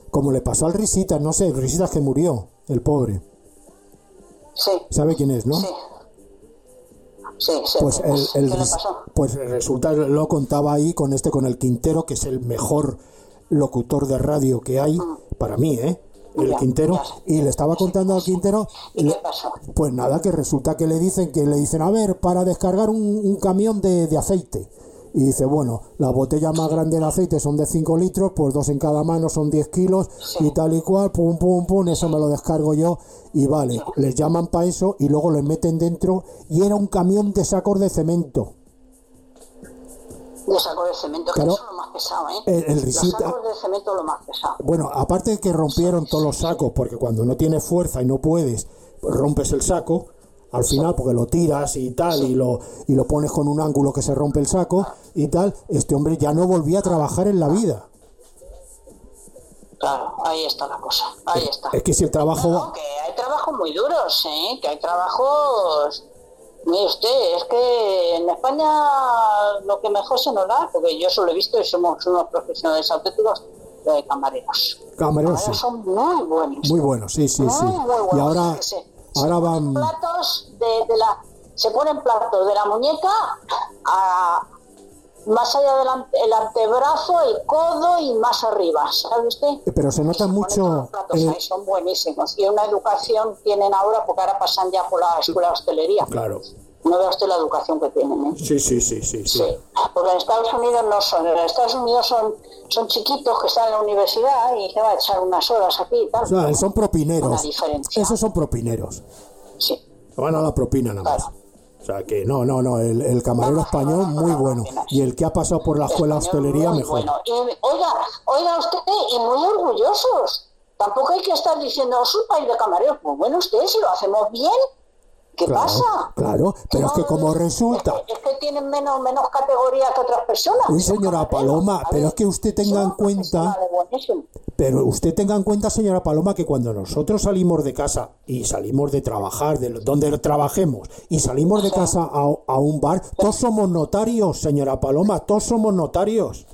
no sé, Risitas que murió, el pobre. Sí. ¿Sabe quién es, no? Sí. Sí. Pues ¿Qué le pasó? Pues resulta, lo contaba ahí con el Quintero, que es el mejor locutor de radio que hay, para mí, el Quintero, y le estaba contando al Quintero. ¿Y qué pasó? Pues nada, que resulta que le dicen, a ver, para descargar un camión de aceite. Y dice, bueno, la botella más grande de aceite son de 5 litros, pues 2 en cada mano son 10 kilos, y tal y cual, pum, eso me lo descargo yo, y vale, les llaman para eso, y luego les meten dentro, y era un camión de sacos de cemento. De sacos de cemento, claro, que eso es lo más pesado, ¿eh? Los sacos de cemento es lo más pesado. Bueno, aparte de que rompieron todos los sacos, porque cuando no tienes fuerza y no puedes, pues rompes el saco, al final, porque lo tiras y tal, y lo pones con un ángulo que se rompe el saco y tal, este hombre ya no volvía a trabajar en la vida. Claro, ahí está la cosa, ahí está. Es que si el trabajo... No, que hay trabajos muy duros, que hay trabajos... Mire usted, es que en España lo que mejor se nos da, porque yo eso lo he visto y somos unos profesionales auténticos de camareros. Camareros sí. Son muy buenos. Muy buenos, sí. Muy buenos. Y ahora... Sí. Ahora van... Se ponen platos de la muñeca más allá del antebrazo, el codo y más arriba, ¿sabe usted? Pero se nota mucho... Ahí son buenísimos. Y una educación tienen ahora, porque ahora pasan ya por la escuela de hostelería. Claro. No vea usted la educación que tienen, ¿eh? Sí. Porque en Estados Unidos no son. En Estados Unidos son chiquitos que están en la universidad y se van a echar unas horas aquí y tal. O sea, son propineros. Una diferencia. Esos son propineros. Sí. Van a la propina nada más. Claro. O sea que no, el camarero español muy bueno. Y el que ha pasado por la escuela de hostelería muy mejor. Bueno. Y oiga usted, y muy orgullosos. Tampoco hay que estar diciendo, es un país de camareros. Pues bueno, ustedes si lo hacemos bien, ¿qué pasa? Claro, pero es que como resulta... Es que tienen menos categoría que otras personas. Uy, señora Paloma, pero es que usted tenga en cuenta... Pero usted tenga en cuenta, señora Paloma, que cuando nosotros salimos de casa y salimos de trabajar, de donde trabajemos, y salimos de casa a un bar, todos somos notarios, señora Paloma, todos somos notarios.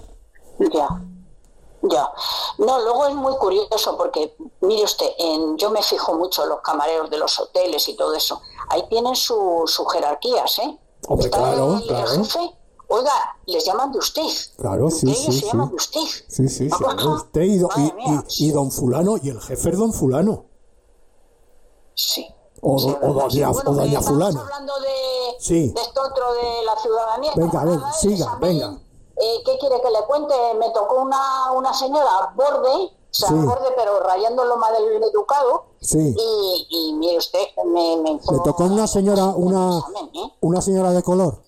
Ya. No, luego es muy curioso porque, mire usted, yo me fijo mucho en los camareros de los hoteles y todo eso. Ahí tienen sus jerarquías, ¿eh? Hombre, claro. El jefe, oiga, les llaman de usted. Claro, sí. Se llaman de usted. Sí, se llama usted y don fulano, y el jefe es don fulano. Sí. O doña fulano. Hablando de esto otro de la ciudadanía. Venga, a ver, siga, venga. ¿Qué quiere que le cuente? Me tocó una señora borde, borde, pero rayando lo más del educado. Sí. Y mire usted, me le tocó una señora, una señora de color.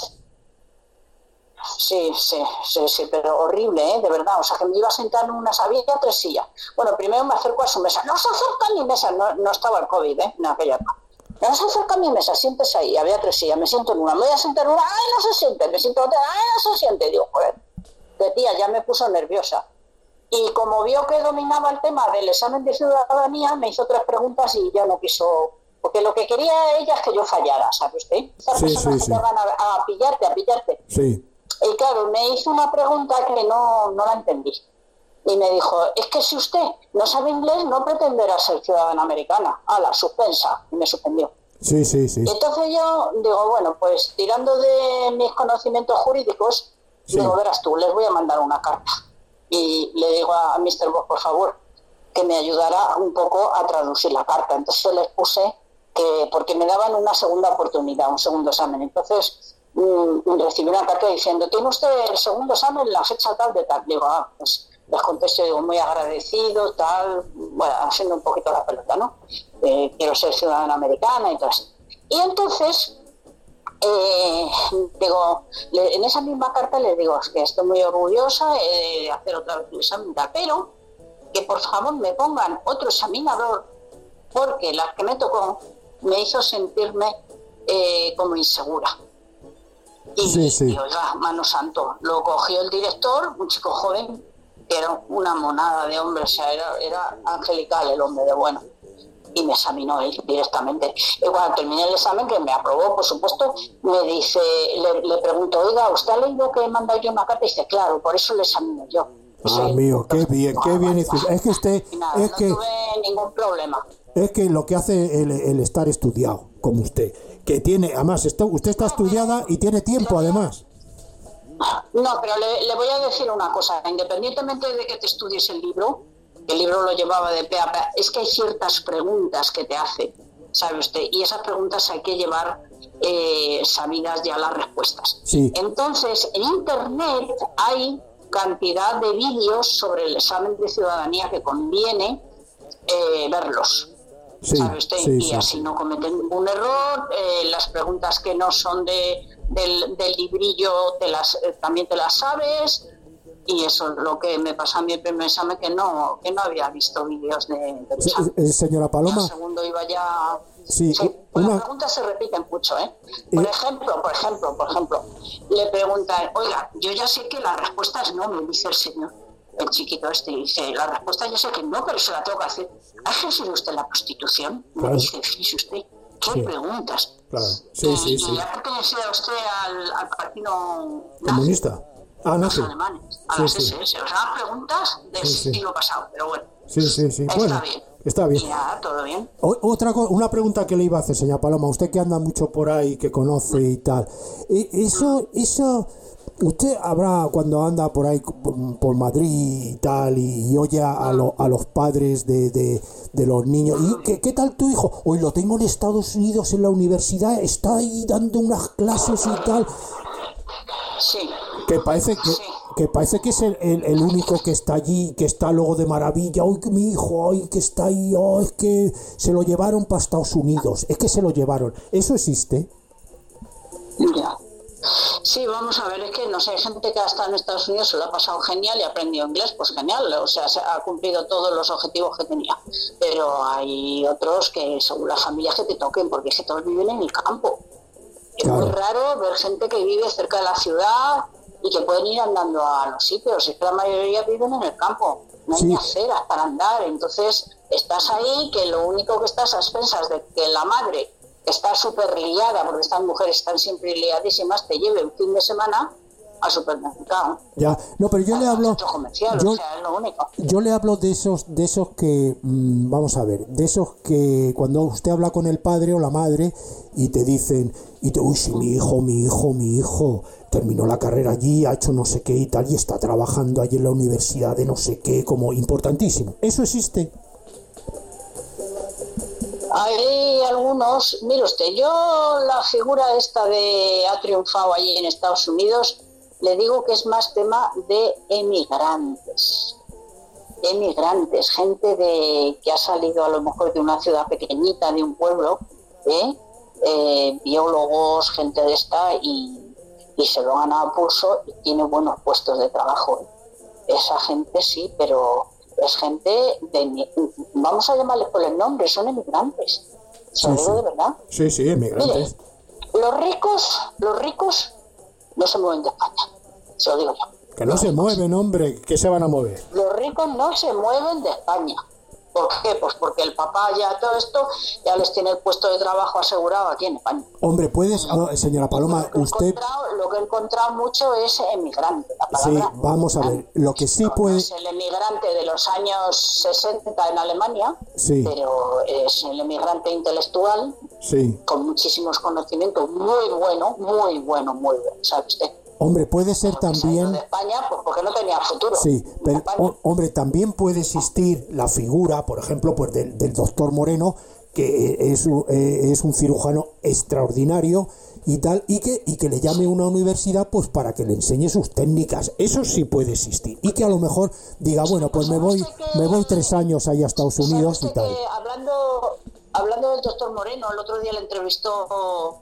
Sí, pero horrible, de verdad. O sea, que me iba a sentar en una había 3 sillas. Bueno, primero me acerco a su mesa. No se acerca ni mesa, no estaba el COVID, en aquella época. no se acerca a mi mesa, siéntese ahí. Había 3 sillas, me siento en una, me voy a sentar en una, ¡ay, no se siente! Me siento en otra, ¡ay, no se siente! Digo, joder, que tía, ya me puso nerviosa. Y como vio que dominaba el tema del examen de ciudadanía, me hizo 3 preguntas y ya no quiso... Porque lo que quería ella es que yo fallara, ¿sabe usted? Estas personas que te van a pillarte. Sí. Y claro, me hizo una pregunta que no la entendí. Y me dijo, es que si usted no sabe inglés, no pretenderá ser ciudadana americana. La suspensa. Y me suspendió. Sí. Entonces yo digo, bueno, pues tirando de mis conocimientos jurídicos, digo, verás tú, les voy a mandar una carta. Y le digo a Mr. Boss, por favor, que me ayudara un poco a traducir la carta. Entonces les puse que, porque me daban una segunda oportunidad, un segundo examen. Entonces recibí una carta diciendo, ¿tiene usted el segundo examen en la fecha tal de tal? Digo, pues les contesto, digo, muy agradecido, tal, bueno, haciendo un poquito la pelota, ¿no? Quiero ser ciudadana americana y todo eso. Y entonces, digo, en esa misma carta les digo, es que estoy muy orgullosa de hacer otra vez el examen, pero que por favor me pongan otro examinador, porque la que me tocó me hizo sentirme como insegura. Y digo, ya, mano santo, lo cogió el director, un chico joven, que era una monada de hombre, o sea, era angelical el hombre de bueno, y me examinó él directamente. Y cuando terminé el examen, que me aprobó, por supuesto, me dice, le pregunto, oiga, ¿usted ha leído que he mandado yo una carta? Y dice, claro, por eso le examino yo. Mío, qué bien. Es que usted... Nada, no tuve ningún problema. Es que lo que hace el estar estudiado, como usted, que tiene, además, usted está estudiada y tiene tiempo, además. No, pero le voy a decir una cosa, independientemente de que te estudies el libro lo llevaba de pe a pa, es que hay ciertas preguntas que te hace, ¿sabe usted? Y esas preguntas hay que llevar sabidas ya las respuestas. Sí. Entonces, en Internet hay cantidad de vídeos sobre el examen de ciudadanía que conviene verlos. ¿Sabe usted? Y así no cometen ningún error. Las preguntas que no son del librillo también te las sabes. Y eso es lo que me pasó a mí el primer examen, que no había visto vídeos de examen. Señora Paloma. El segundo iba ya... Sí, Las preguntas se repiten mucho, ¿eh? Por ejemplo, le preguntan, oiga, yo ya sé que la respuesta es no, me dice el señor, el chiquito este, dice, la respuesta yo sé que no, pero se la tengo que hacer. ¿Ha ejercido usted la prostitución? Me dice, fíjese usted, ¿qué preguntas? Claro, ¿Y ha pertenecido usted al partido comunista? Los alemanes, a las SS, o sea, preguntas del siglo pasado, pero bueno. Está bien. Ya, todo bien. Una pregunta que le iba a hacer, señora Paloma, usted que anda mucho por ahí, que conoce y tal, eso, usted habrá, cuando anda por ahí por Madrid y tal, y oye a los padres de los niños, ¿y qué tal tu hijo? Hoy lo tengo en Estados Unidos en la universidad, está ahí dando unas clases y tal. Sí. Que parece que es el único que está allí, que está luego de maravilla. ¡Ay, que mi hijo! ¡Ay, que está ahí! ¡Oh, es que se lo llevaron para Estados Unidos! Es que se lo llevaron. ¿Eso existe? Ya. Sí, vamos a ver, es que no sé, hay gente que ha estado en Estados Unidos, se lo ha pasado genial y ha aprendido inglés, pues genial, o sea, se ha cumplido todos los objetivos que tenía. Pero hay otros que, según las familias que te toquen, porque es que todos viven en el campo. Es muy raro ver gente que vive cerca de la ciudad y que pueden ir andando a los sitios. Es que la mayoría viven en el campo, no hay ni aceras para andar. Entonces estás ahí, que lo único que estás a expensas de que la madre está súper liada, porque estas mujeres están siempre liadísimas, te lleve un fin de semana al supermercado. Ya, no, pero yo le hablo... Comercial, o sea, es lo único. Yo le hablo de esos que, vamos a ver, de esos que cuando usted habla con el padre o la madre y te dicen, uy, sí, mi hijo terminó la carrera allí, ha hecho no sé qué y tal, y está trabajando allí en la universidad de no sé qué, como importantísimo. ¿Eso existe? Hay algunos, mire usted, yo la figura esta ha triunfado allí en Estados Unidos, le digo que es más tema de emigrantes, gente que ha salido a lo mejor de una ciudad pequeñita, de un pueblo, biólogos, gente de esta, y se lo gana a pulso y tiene buenos puestos de trabajo. Esa gente sí, pero es gente vamos a llamarles por el nombre, son emigrantes. Se lo digo de verdad. Sí, emigrantes. Mire, los ricos no se mueven de España. Se lo digo yo. Que no se mueven, hombre. ¿Qué se van a mover? Los ricos no se mueven de España. ¿Por qué? Pues porque el papá ya todo esto ya les tiene el puesto de trabajo asegurado aquí en España. Hombre, puedes, señora Paloma, usted... Lo que he encontrado mucho es emigrante. La palabra, sí, vamos a ver, lo que sí puede... Es el emigrante de los años 60 en Alemania, sí, pero es el emigrante intelectual, sí, con muchísimos conocimientos, muy bueno, ¿sabe usted? Hombre, puede ser porque también... de España, pues porque no tenía futuro. Sí, pero, hombre, también puede existir la figura, por ejemplo, pues del doctor Moreno, que es un cirujano extraordinario y tal, y que le llame a una universidad pues para que le enseñe sus técnicas. Eso sí puede existir. Y que a lo mejor diga, bueno, pues me voy 3 años ahí a Estados Unidos y tal. Hablando del doctor Moreno, el otro día le entrevistó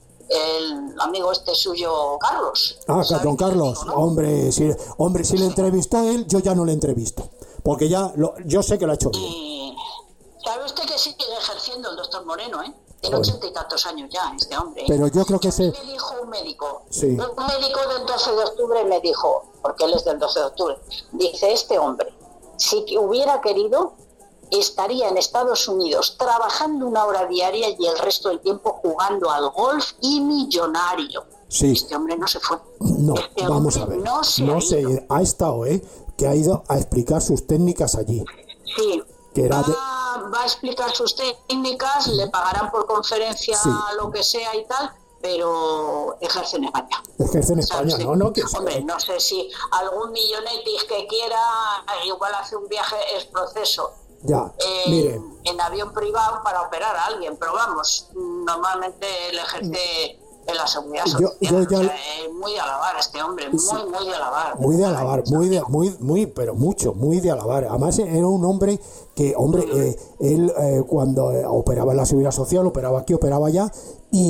el amigo suyo, Carlos. Don Carlos, digo, ¿no? Hombre, si le entrevistó a él, yo ya no le entrevisto, porque yo sé que lo ha hecho bien. Y sabe usted que sigue ejerciendo el doctor Moreno, tiene 80 y tantos años ya este hombre. Pero yo creo que me dijo un médico, sí, un médico del 12 de octubre me dijo, porque él es del 12 de octubre, dice, este hombre, si hubiera querido, estaría en Estados Unidos trabajando 1 hora diaria y el resto del tiempo jugando al golf y millonario. Sí. Este hombre no se fue. No, vamos a ver. No se ha estado, que ha ido a explicar sus técnicas allí. Sí. Que era va a explicar sus técnicas, le pagarán por conferencia, sí, lo que sea y tal, pero ejerce en España. Ejerce en España, ¿no? Que hombre, no sé si algún millonetis que quiera, igual hace un viaje, es proceso. Ya, mire. En avión privado para operar a alguien, pero vamos, normalmente él ejerce en la seguridad social. Muy de alabar a este hombre, muy de alabar. Muy de alabar, pero muy de alabar. Además era un hombre que, él cuando operaba en la seguridad social, operaba aquí, operaba allá, y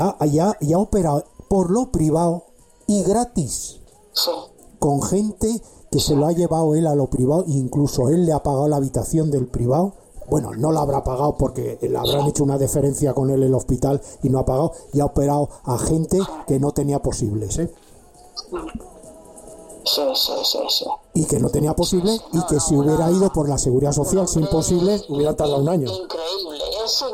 ha operado por lo privado y gratis. Sí. Con gente que se lo ha llevado él a lo privado, incluso él le ha pagado la habitación del privado. Bueno, no la habrá pagado porque le habrán hecho una deferencia con él en el hospital y no ha pagado, y ha operado a gente que no tenía posibles, Sí. Y que no tenía posibles, y que si hubiera ido por la seguridad social sin posibles, hubiera tardado 1 año. Increíble.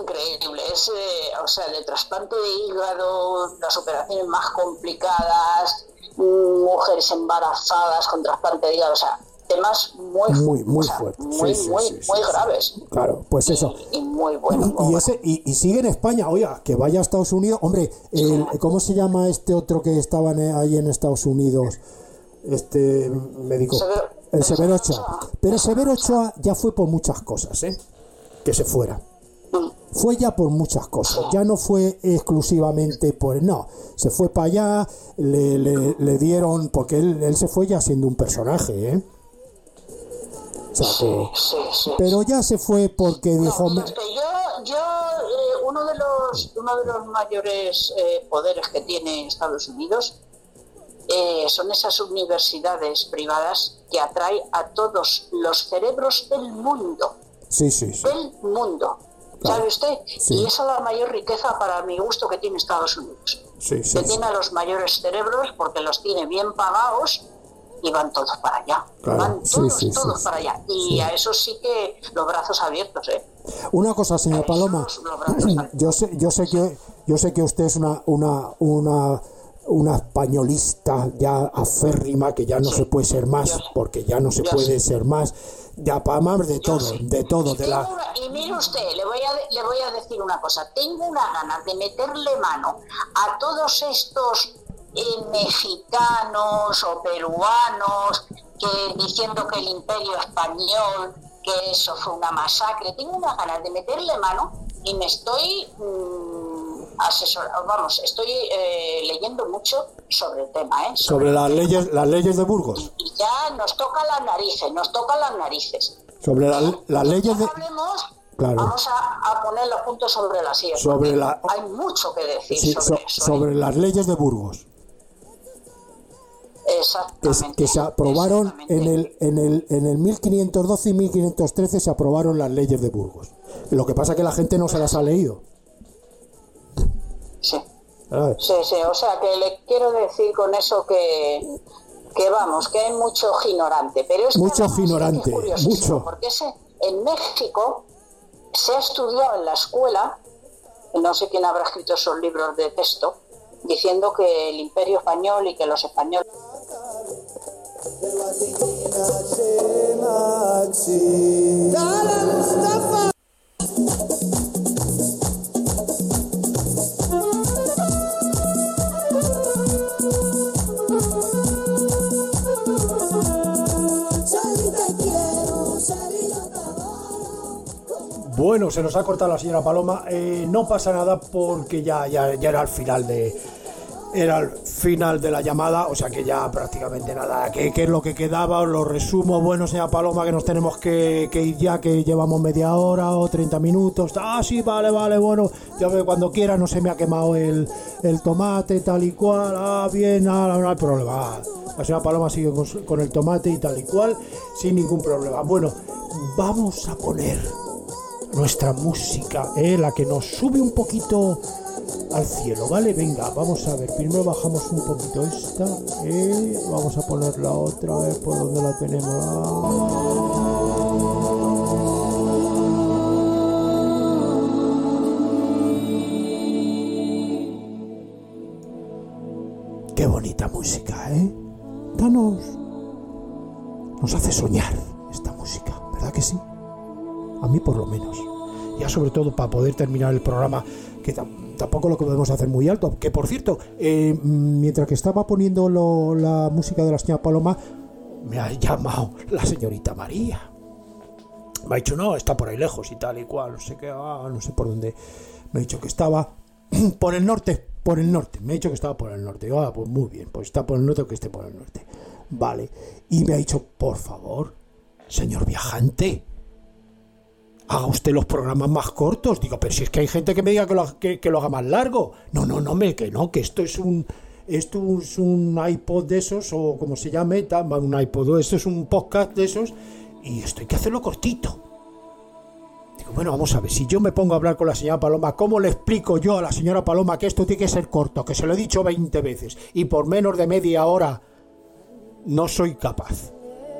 De trasplante de hígado, las operaciones más complicadas, mujeres embarazadas con trasplante de hígado, temas muy fuertes, muy graves. Claro, pues eso. Y muy bueno. Y sigue en España, oiga, que vaya a Estados Unidos. Hombre, ¿cómo se llama este otro que estaba ahí en Estados Unidos? Este médico. El Severo Ochoa. Pero Severo Ochoa ya fue por muchas cosas, que se fuera. Fue ya por muchas cosas, ya no fue exclusivamente por... No, se fue para allá, le dieron... Porque él se fue ya siendo un personaje, O sea, sí. Pero ya se fue porque dijo... Uno de los mayores poderes que tiene Estados Unidos son esas universidades privadas que atraen a todos los cerebros del mundo. Sí. Del mundo. ¿Sabe usted? Sí. Y esa es la mayor riqueza para mi gusto que tiene Estados Unidos. Sí. Tiene a los mayores cerebros porque los tiene bien pagados y van todos para allá. Claro. Van todos para allá. Y a eso sí que los brazos abiertos, Una cosa, señora Paloma, yo sé que usted es una españolista ya aférrima, que ya no se puede ser más, porque ya no se puede ser más. Ya para más de todo. Y mire usted, le voy a decir una cosa. Tengo una ganas de meterle mano a todos estos mexicanos o peruanos que diciendo que el Imperio Español, que eso fue una masacre. Tengo unas ganas de meterle mano y me estoy estoy leyendo mucho sobre el tema, sobre las leyes de Burgos. Y ya nos tocan las narices. Sobre las leyes de... Claro. Vamos a poner los puntos sobre las sillas. Hay mucho que decir sobre las leyes de Burgos. Exactamente. Que se aprobaron en el 1512 y 1513 se aprobaron las leyes de Burgos. Lo que pasa es que la gente no se las ha leído. Sí, o sea que le quiero decir con eso que vamos, que hay mucho ignorante, pero es mucho ignorante, mucho. Porque en México se ha estudiado en la escuela, no sé quién habrá escrito esos libros de texto, diciendo que el Imperio Español y que los españoles... Bueno, se nos ha cortado la señora Paloma. No pasa nada porque ya era el final de la llamada, o sea que ya prácticamente nada. ¿Qué es lo que quedaba? Os lo resumo. Bueno, señora Paloma, que nos tenemos que ir ya, que llevamos media hora o 30 minutos. Ah, sí, vale, bueno, ya ve, cuando quiera. No se me ha quemado el tomate, tal y cual. Ah, bien, nada, no hay problema. La señora Paloma sigue con el tomate y tal y cual, sin ningún problema. Bueno, vamos a poner nuestra música, la que nos sube un poquito al cielo, ¿vale? Venga, vamos a ver, primero bajamos un poquito esta, vamos a poner la otra, a ver por dónde la tenemos. Qué bonita música, nos hace soñar esta música, ¿verdad que sí? A mí por lo menos. Ya sobre todo para poder terminar el programa, que tampoco lo que podemos hacer muy alto. Que por cierto, mientras que estaba poniendo la música de la señora Paloma, me ha llamado la señorita María. Me ha dicho, no, está por ahí lejos y tal y cual, no sé qué, no sé por dónde. Me ha dicho que estaba por el norte. Me ha dicho que estaba por el norte. Digo, pues muy bien, pues está por el norte, que esté por el norte. Vale. Y me ha dicho, por favor, señor viajante, haga usted los programas más cortos. Digo, pero si es que hay gente que me diga que lo haga más largo. No, que esto es un iPod de esos, o como se llame, un iPod, esto es un podcast de esos, y esto hay que hacerlo cortito. Digo, bueno, vamos a ver, si yo me pongo a hablar con la señora Paloma, ¿cómo le explico yo a la señora Paloma que esto tiene que ser corto? Que se lo he dicho 20 veces, y por menos de media hora no soy capaz.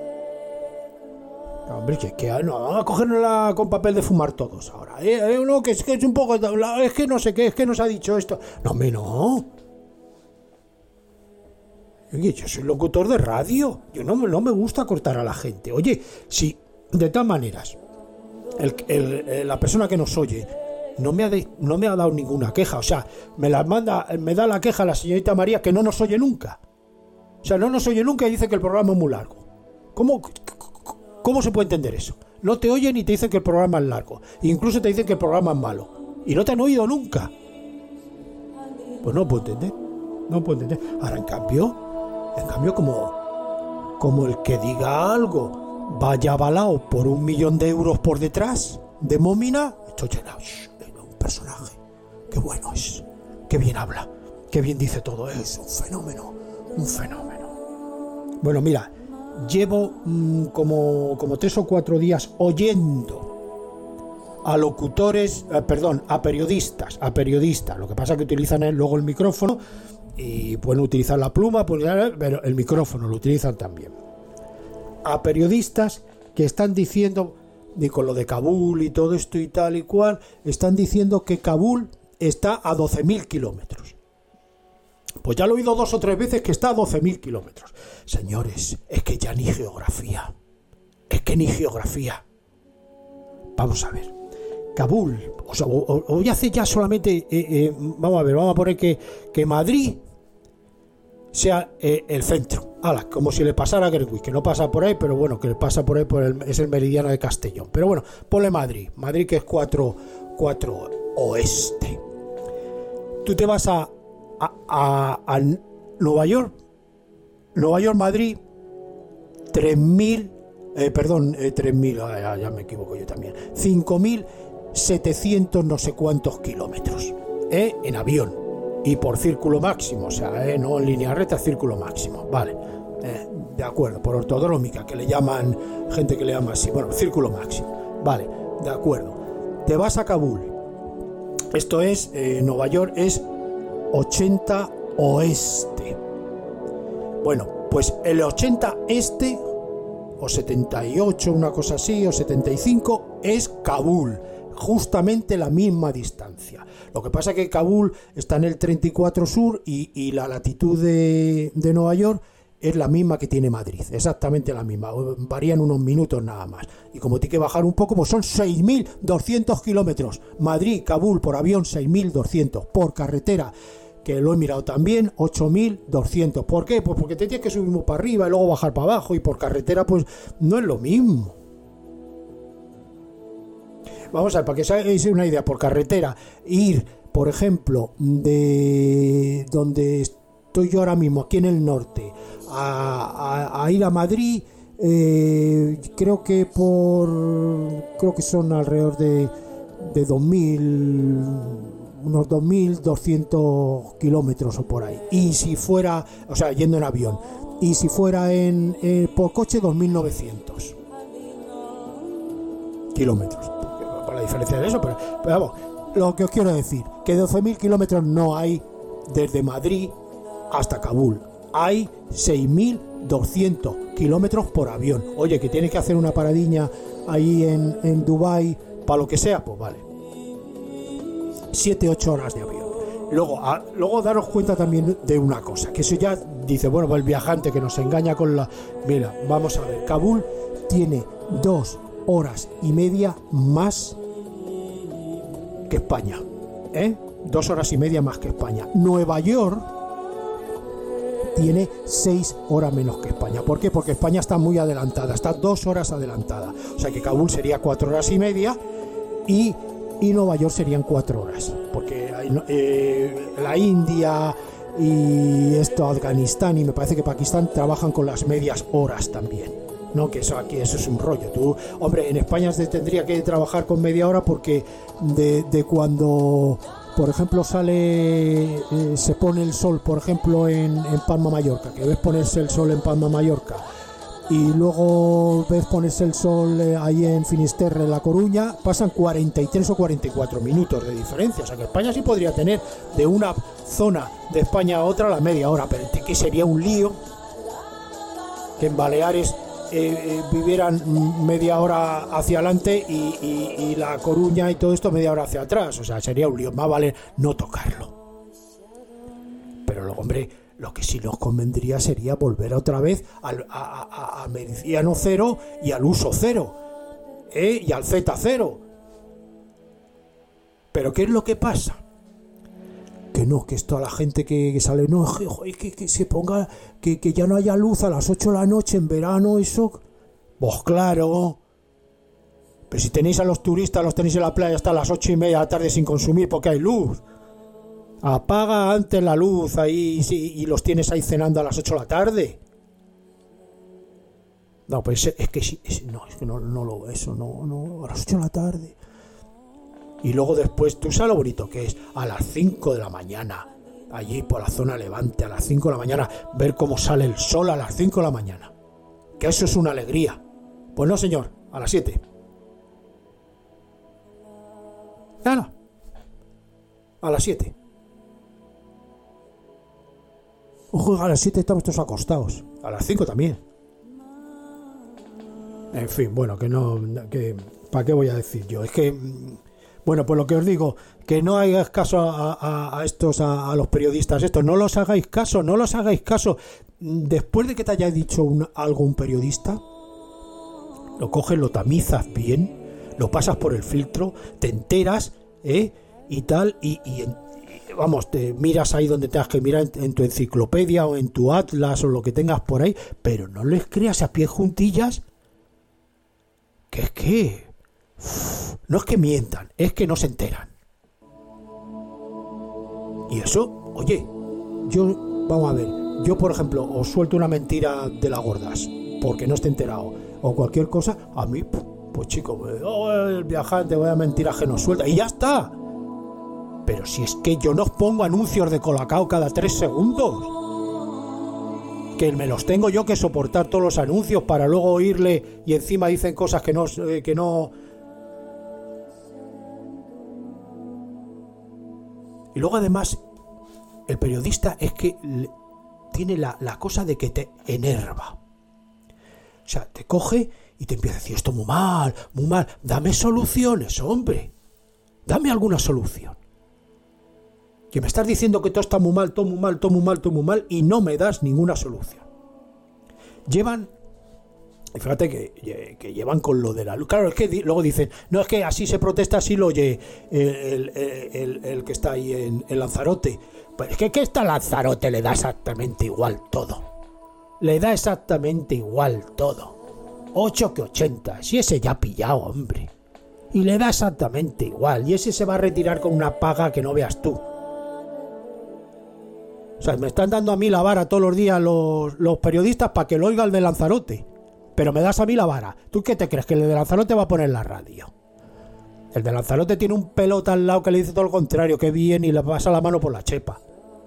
Hombre, que no, vamos a cogernos con papel de fumar todos ahora. No, que es un poco... Es que no sé qué, es que nos ha dicho esto. No, hombre, no. Oye, yo soy locutor de radio. Yo no me gusta cortar a la gente. Oye, si de todas maneras la persona que nos oye no me ha dado ninguna queja. O sea, me da la queja la señorita María, que no nos oye nunca. O sea, no nos oye nunca y dice que el programa es muy largo. ¿Cómo se puede entender eso? No te oyen y te dicen que el programa es largo. Incluso te dicen que el programa es malo. Y no te han oído nunca. Pues no puedo entender. Ahora, en cambio, como el que diga algo vaya avalado por 1 millón de euros por detrás de Mómina, estoy llenado. Un personaje. Qué bueno es. Qué bien habla. Qué bien dice todo. Es un fenómeno. Bueno, mira, llevo como 3 o 4 días oyendo a locutores, a periodistas. Lo que pasa es que utilizan luego el micrófono y pueden utilizar la pluma, pero el micrófono lo utilizan también. A periodistas que están diciendo, y con lo de Kabul y todo esto y tal y cual, están diciendo que Kabul está a 12.000 kilómetros. Pues ya lo he oído 2 o 3 veces que está a 12.000 kilómetros. Señores, es que ya ni geografía. Vamos a ver. Kabul, o sea, hoy hace ya solamente, vamos a poner que Madrid sea el centro. Como si le pasara a Greenwich, que no pasa por ahí, pero bueno, que le pasa por ahí, es el meridiano de Castellón. Pero bueno, ponle Madrid que es 4 oeste. Tú te vas a Nueva York, Madrid, 3.000, ya me equivoco yo también, 5.700 no sé cuántos kilómetros, en avión y por círculo máximo, o sea, no en línea recta, círculo máximo, vale, de acuerdo, por ortodrómica, que le llaman, gente que le llama así, bueno, círculo máximo, vale, de acuerdo, te vas a Kabul, esto es, Nueva York es 80 oeste. Bueno, pues el 80 este, o 78, una cosa así, o 75, es Kabul. Justamente la misma distancia. Lo que pasa es que Kabul está en el 34 sur y la latitud de Nueva York es la misma que tiene Madrid, exactamente la misma, varían unos minutos nada más. Y como tiene que bajar un poco, pues son 6.200 kilómetros. Madrid, Kabul por avión 6.200, por carretera, que lo he mirado también, 8.200. ¿Por qué? Pues porque te tienes que subir para arriba y luego bajar para abajo, y por carretera pues no es lo mismo. Vamos a ver, para que os hagáis una idea, por carretera, ir, por ejemplo, de donde estoy yo ahora mismo, aquí en el norte, a ir a Madrid, creo que son alrededor de 2.000, unos 2.200 kilómetros o por ahí. Y si fuera, o sea, yendo en avión, y si fuera por coche, 2.900 kilómetros. La diferencia de eso, pero vamos, lo que os quiero decir, que 12.000 kilómetros no hay desde Madrid hasta Kabul, hay 6.200 kilómetros por avión. Oye, que tienes que hacer una paradiña ahí en Dubái para lo que sea, pues vale, 7-8 horas de avión. Luego daros cuenta también de una cosa, que eso ya dice, bueno, el viajante que nos engaña con la... Mira, vamos a ver, Kabul tiene 2 horas y media más que España, 2 horas y media más que España. Nueva York tiene 6 horas menos que España. ¿Por qué? Porque España está muy adelantada, está 2 horas adelantada. O sea que Kabul sería 4 horas y media y Nueva York serían 4 horas. Porque la India y Afganistán y me parece que Pakistán trabajan con las medias horas también. No, que eso aquí, eso es un rollo. Tú, hombre, en España se tendría que trabajar con media hora porque de cuando, por ejemplo, se pone el sol, por ejemplo, en Palma, Mallorca, que ves ponerse el sol en Palma, Mallorca, y luego ves ponerse el sol ahí en Finisterre, en La Coruña, pasan 43 o 44 minutos de diferencia. O sea que España sí podría tener de una zona de España a otra la media hora, pero que sería un lío que en Baleares vivieran media hora hacia adelante y La Coruña y todo esto media hora hacia atrás. O sea, sería un lío. Más vale no tocarlo. Pero, hombre, lo que sí nos convendría sería volver otra vez a meridiano cero y al uso cero, y al Z cero. Pero ¿qué es lo que pasa? Que no, que esto a la gente que sale, no, que se ponga, que ya no haya luz a las 8 de la noche en verano, eso. Pues claro. Pero si tenéis a los turistas, los tenéis en la playa hasta las 8:30 de la tarde sin consumir porque hay luz. Apaga antes la luz ahí y los tienes ahí cenando a las 8 de la tarde. No, pues es que no lo veo eso, no, a las 8 de la tarde. Y luego después, tú sabes lo bonito que es, a las 5 de la mañana, allí por la zona Levante, a las 5 de la mañana, ver cómo sale el sol a las 5 de la mañana. Que eso es una alegría. Pues no, señor, a las 7. Nada. A las 7. Ojo, a las 7 estamos todos acostados. A las 5 también. En fin, bueno, que ¿para qué voy a decir yo? Es que... Bueno, pues lo que os digo, que no hagáis caso a estos, a los periodistas estos, no los hagáis caso. Después de que te haya dicho algo un periodista, lo coges, lo tamizas bien, lo pasas por el filtro, te enteras, y tal, y vamos, te miras ahí donde tengas que mirar en tu enciclopedia o en tu atlas o lo que tengas por ahí, pero no les creas a pie juntillas, que es que... No es que mientan, es que no se enteran. Y eso, oye, vamos a ver, yo por ejemplo os suelto una mentira de las gordas porque no esté enterado o cualquier cosa, a mí, pues chico, el viajante, voy a mentir ajeno, suelta y ya está. Pero si es que yo no os pongo anuncios de Colacao cada 3 segundos, que me los tengo yo que soportar todos los anuncios para luego oírle y encima dicen cosas que no. Y luego además el periodista es que tiene la cosa de que te enerva. O sea, te coge y te empieza a decir, esto muy mal, dame soluciones, hombre. Dame alguna solución. Que me estás diciendo que todo está muy mal, todo muy mal, y no me das ninguna solución. Fíjate que llevan con lo de la luz. Claro, es que luego dicen, no, es que así se protesta, así lo oye el que está ahí en Lanzarote. Pues es que esta Lanzarote le da exactamente igual todo. Le da exactamente igual todo. 8 que 80. Si ese ya ha pillado, hombre. Y le da exactamente igual. Y ese se va a retirar con una paga que no veas tú. O sea, me están dando a mí la vara todos los días los periodistas para que lo oiga el de Lanzarote. Pero me das a mí la vara. ¿Tú qué te crees? ¿Que el de Lanzarote va a poner la radio? El de Lanzarote tiene un pelota al lado que le dice todo lo contrario, que bien, y le pasa la mano por la chepa.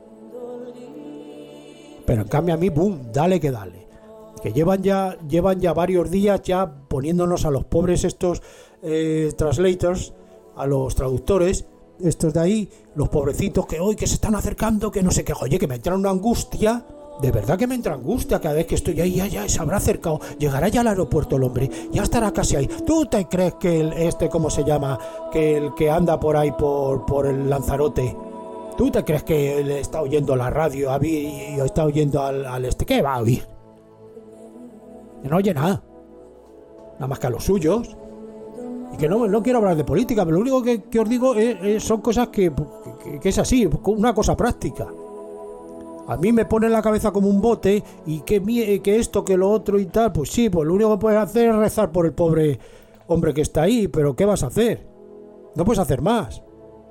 Pero en cambio a mí, ¡boom!, dale que dale. Que llevan ya varios días ya poniéndonos a los pobres estos translators, a los traductores, estos de ahí, los pobrecitos que hoy que se están acercando, que no sé qué, oye, que me entra una angustia. De verdad que me entra angustia cada vez que estoy ahí, ya se habrá acercado, llegará ya al aeropuerto el hombre, ya estará casi ahí. ¿Tú te crees que ¿cómo se llama? Que el que anda por ahí por el Lanzarote, ¿tú te crees que él está oyendo la radio y está oyendo al ¿qué va a oír? Que no oye nada más que a los suyos. Y que no quiero hablar de política, pero lo único que os digo son cosas que es así, una cosa práctica. A mí me pone en la cabeza como un bote y que esto, que lo otro y tal, pues sí, pues lo único que puedes hacer es rezar por el pobre hombre que está ahí, pero ¿qué vas a hacer? No puedes hacer más.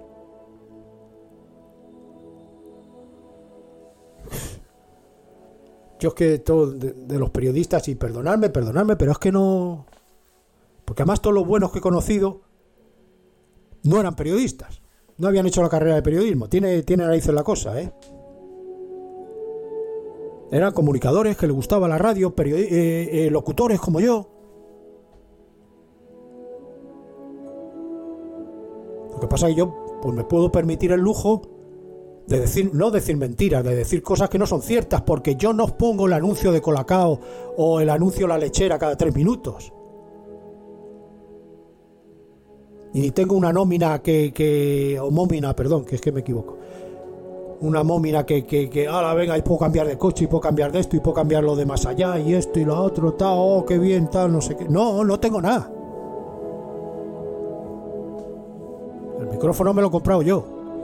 Yo es que todo de los periodistas, y perdonadme, pero es que no... Porque además todos los buenos que he conocido no eran periodistas, no habían hecho la carrera de periodismo, tiene raíces la cosa, Eran comunicadores que les gustaba la radio, locutores como yo. Lo que pasa es que yo pues me puedo permitir el lujo de no decir mentiras, de decir cosas que no son ciertas, porque yo no pongo el anuncio de Colacao o el anuncio de la lechera cada 3 minutos. Y ni tengo una nómina o mómina, perdón, que es que me equivoco. Una mómina que venga, y puedo cambiar de coche, y puedo cambiar de esto, y puedo cambiar lo de más allá, y esto y lo otro, tal, oh, qué bien, tal, no sé qué. No tengo nada. El micrófono me lo he comprado yo.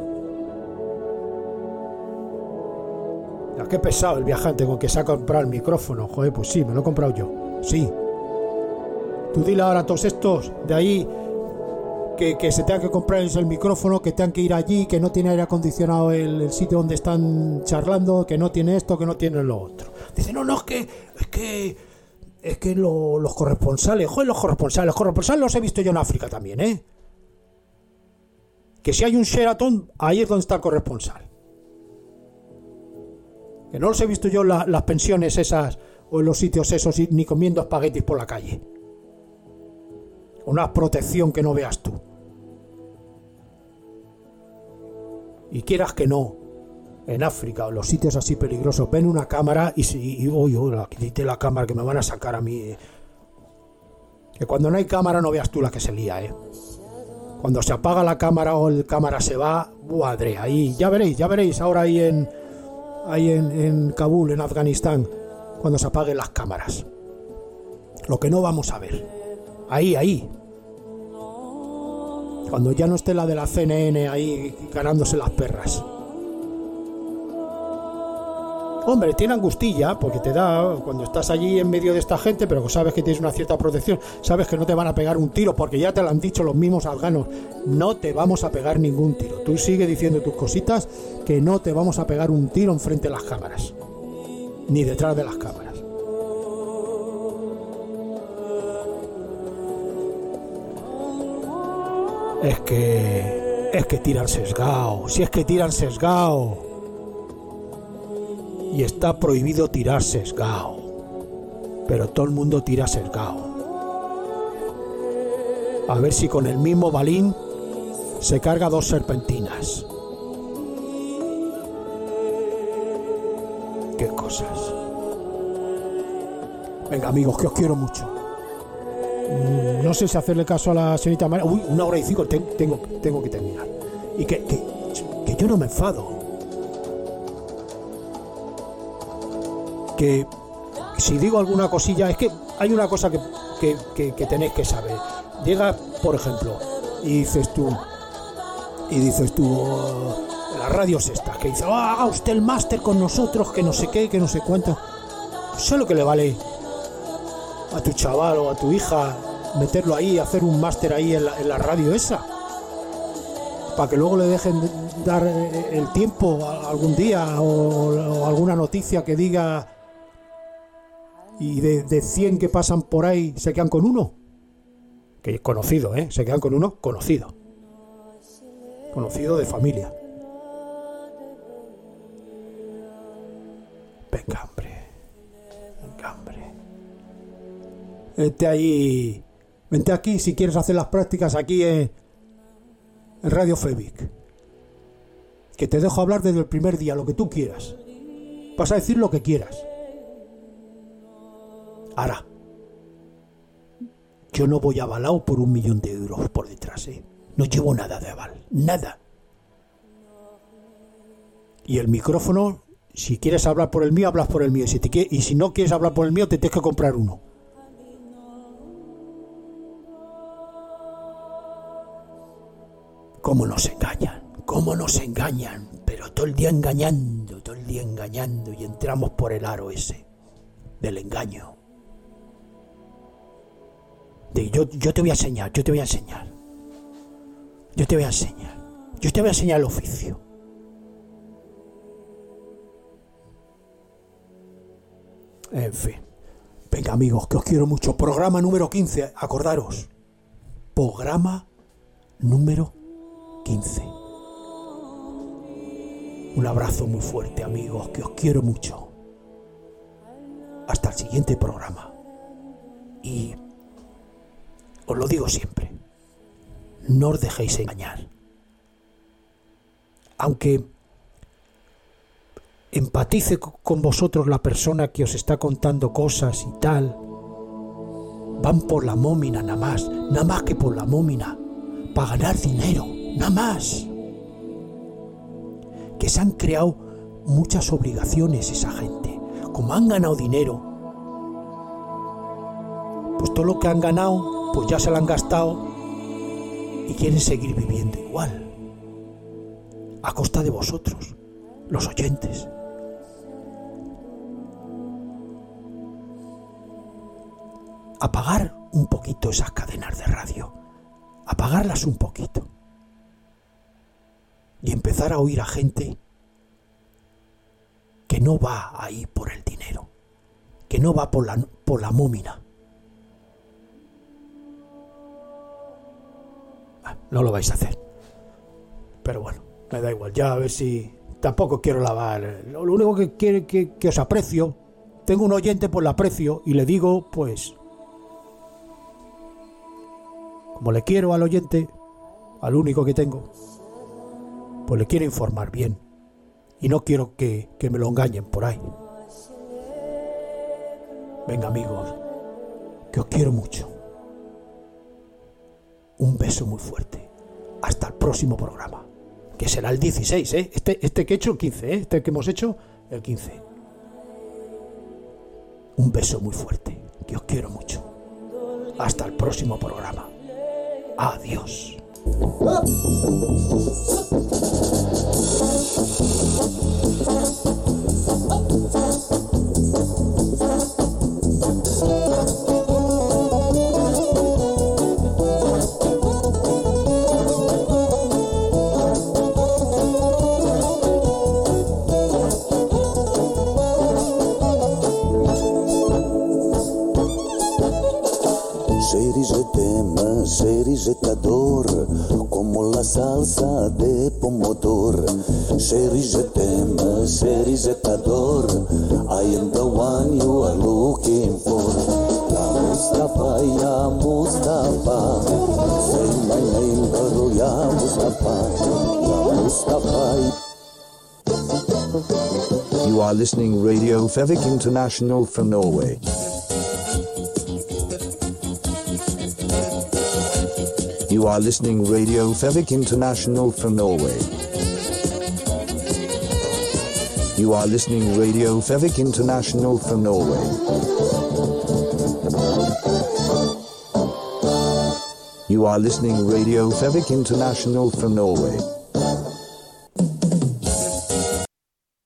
Ya qué pesado el viajante con que se ha comprado el micrófono. Joder, pues sí, me lo he comprado yo. Sí. Tú dile ahora a todos estos de ahí que se tengan que comprar el micrófono, que tengan que ir allí, que no tiene aire acondicionado el sitio donde están charlando, que no tiene esto, que no tiene lo otro. Dice, no, es que los corresponsales, joder, los corresponsales los he visto yo en África también, que si hay un Sheraton, ahí es donde está el corresponsal. Que no los he visto yo las pensiones esas o en los sitios esos ni comiendo espaguetis por la calle. Una protección que no veas tú. Y quieras que no, en África o en los sitios así peligrosos, ven una cámara y quité la cámara que me van a sacar a mí. Que cuando no hay cámara no veas tú la que se lía, Cuando se apaga la cámara o el cámara se va, madre, ahí ya veréis ahora ahí en Kabul, en Afganistán, cuando se apaguen las cámaras. Lo que no vamos a ver. Ahí. Cuando ya no esté la de la CNN ahí ganándose las perras. Hombre, tiene angustilla, porque te da cuando estás allí en medio de esta gente, pero sabes que tienes una cierta protección, sabes que no te van a pegar un tiro, porque ya te lo han dicho los mismos afganos, no te vamos a pegar ningún tiro. Tú sigue diciendo tus cositas, que no te vamos a pegar un tiro enfrente de las cámaras, ni detrás de las cámaras. Es que tiran sesgao, si es que tiran sesgao. Y está prohibido tirar sesgao. Pero todo el mundo tira sesgao. A ver si con el mismo balín se carga 2 serpentinas. Qué cosas. Venga, amigos, que os quiero mucho. No sé si hacerle caso a la señorita María. Uy, 1:05, tengo que terminar. Y que yo no me enfado. Que si digo alguna cosilla, es que hay una cosa que tenéis que saber. Llega, por ejemplo, y dices tú, las radios estas, que dice, haga usted el máster con nosotros, que no sé qué, que no sé cuánto. Sé lo que le vale a tu chaval o a tu hija meterlo ahí, hacer un máster ahí en la radio esa, para que luego le dejen dar el tiempo algún día o alguna noticia que diga, y de 100 que pasan por ahí se quedan con uno, que es conocido, se quedan con uno conocido de familia. Venga, hombre. Vente aquí si quieres hacer las prácticas aquí en Radio Fevic. Que te dejo hablar desde el primer día, lo que tú quieras. Vas a decir lo que quieras. Ahora, yo no voy avalado por 1 millón de euros por detrás, No llevo nada de aval, nada. Y el micrófono, si quieres hablar por el mío, hablas por el mío. Y si no quieres hablar por el mío, te tienes que comprar uno. ¿Cómo nos engañan? Pero todo el día engañando, y entramos por el aro ese del engaño. Yo te voy a enseñar. Yo te voy a enseñar el oficio. En fin. Venga, amigos, que os quiero mucho. Programa número 15, acordaros. Programa número 15. Un abrazo muy fuerte, amigos, que os quiero mucho. Hasta el siguiente programa. Y os lo digo siempre, no os dejéis engañar. Aunque empatice con vosotros la persona que os está contando cosas y tal, van por la mómina nada más que por la mómina, para ganar dinero, nada más. Que se han creado muchas obligaciones esa gente. Como han ganado dinero, pues todo lo que han ganado, pues ya se lo han gastado y quieren seguir viviendo igual, a costa de vosotros, los oyentes. Apagar un poquito esas cadenas de radio, apagarlas un poquito y empezar a oír a gente que no va ahí por el dinero, que no va por la mómina. No lo vais a hacer, pero bueno, me da igual, ya a ver si... Tampoco quiero lavar, lo único que quiero que os aprecio. Tengo un oyente, pues lo aprecio y le digo, pues, como le quiero al oyente, al único que tengo, pues le quiero informar bien y no quiero que me lo engañen por ahí. Venga, amigos, que os quiero mucho. Un beso muy fuerte. Hasta el próximo programa, que será el 16, Este que he hecho el 15, Este que hemos hecho el 15. Un beso muy fuerte, que os quiero mucho. Hasta el próximo programa. Adiós. Risotador, como la salsa de pomodoro. Sherry, je t'aime, Sherry, jetador. I am the one you are looking for. Ya Mustafa, ya Mustafa. Say my name, girl, ya Mustafa. Ya Mustafa. You are listening Radio Fevik International from Norway. You are listening Radio Fevik International from Norway. You are listening Radio Fevik International from Norway. You are listening Radio Fevik International from Norway.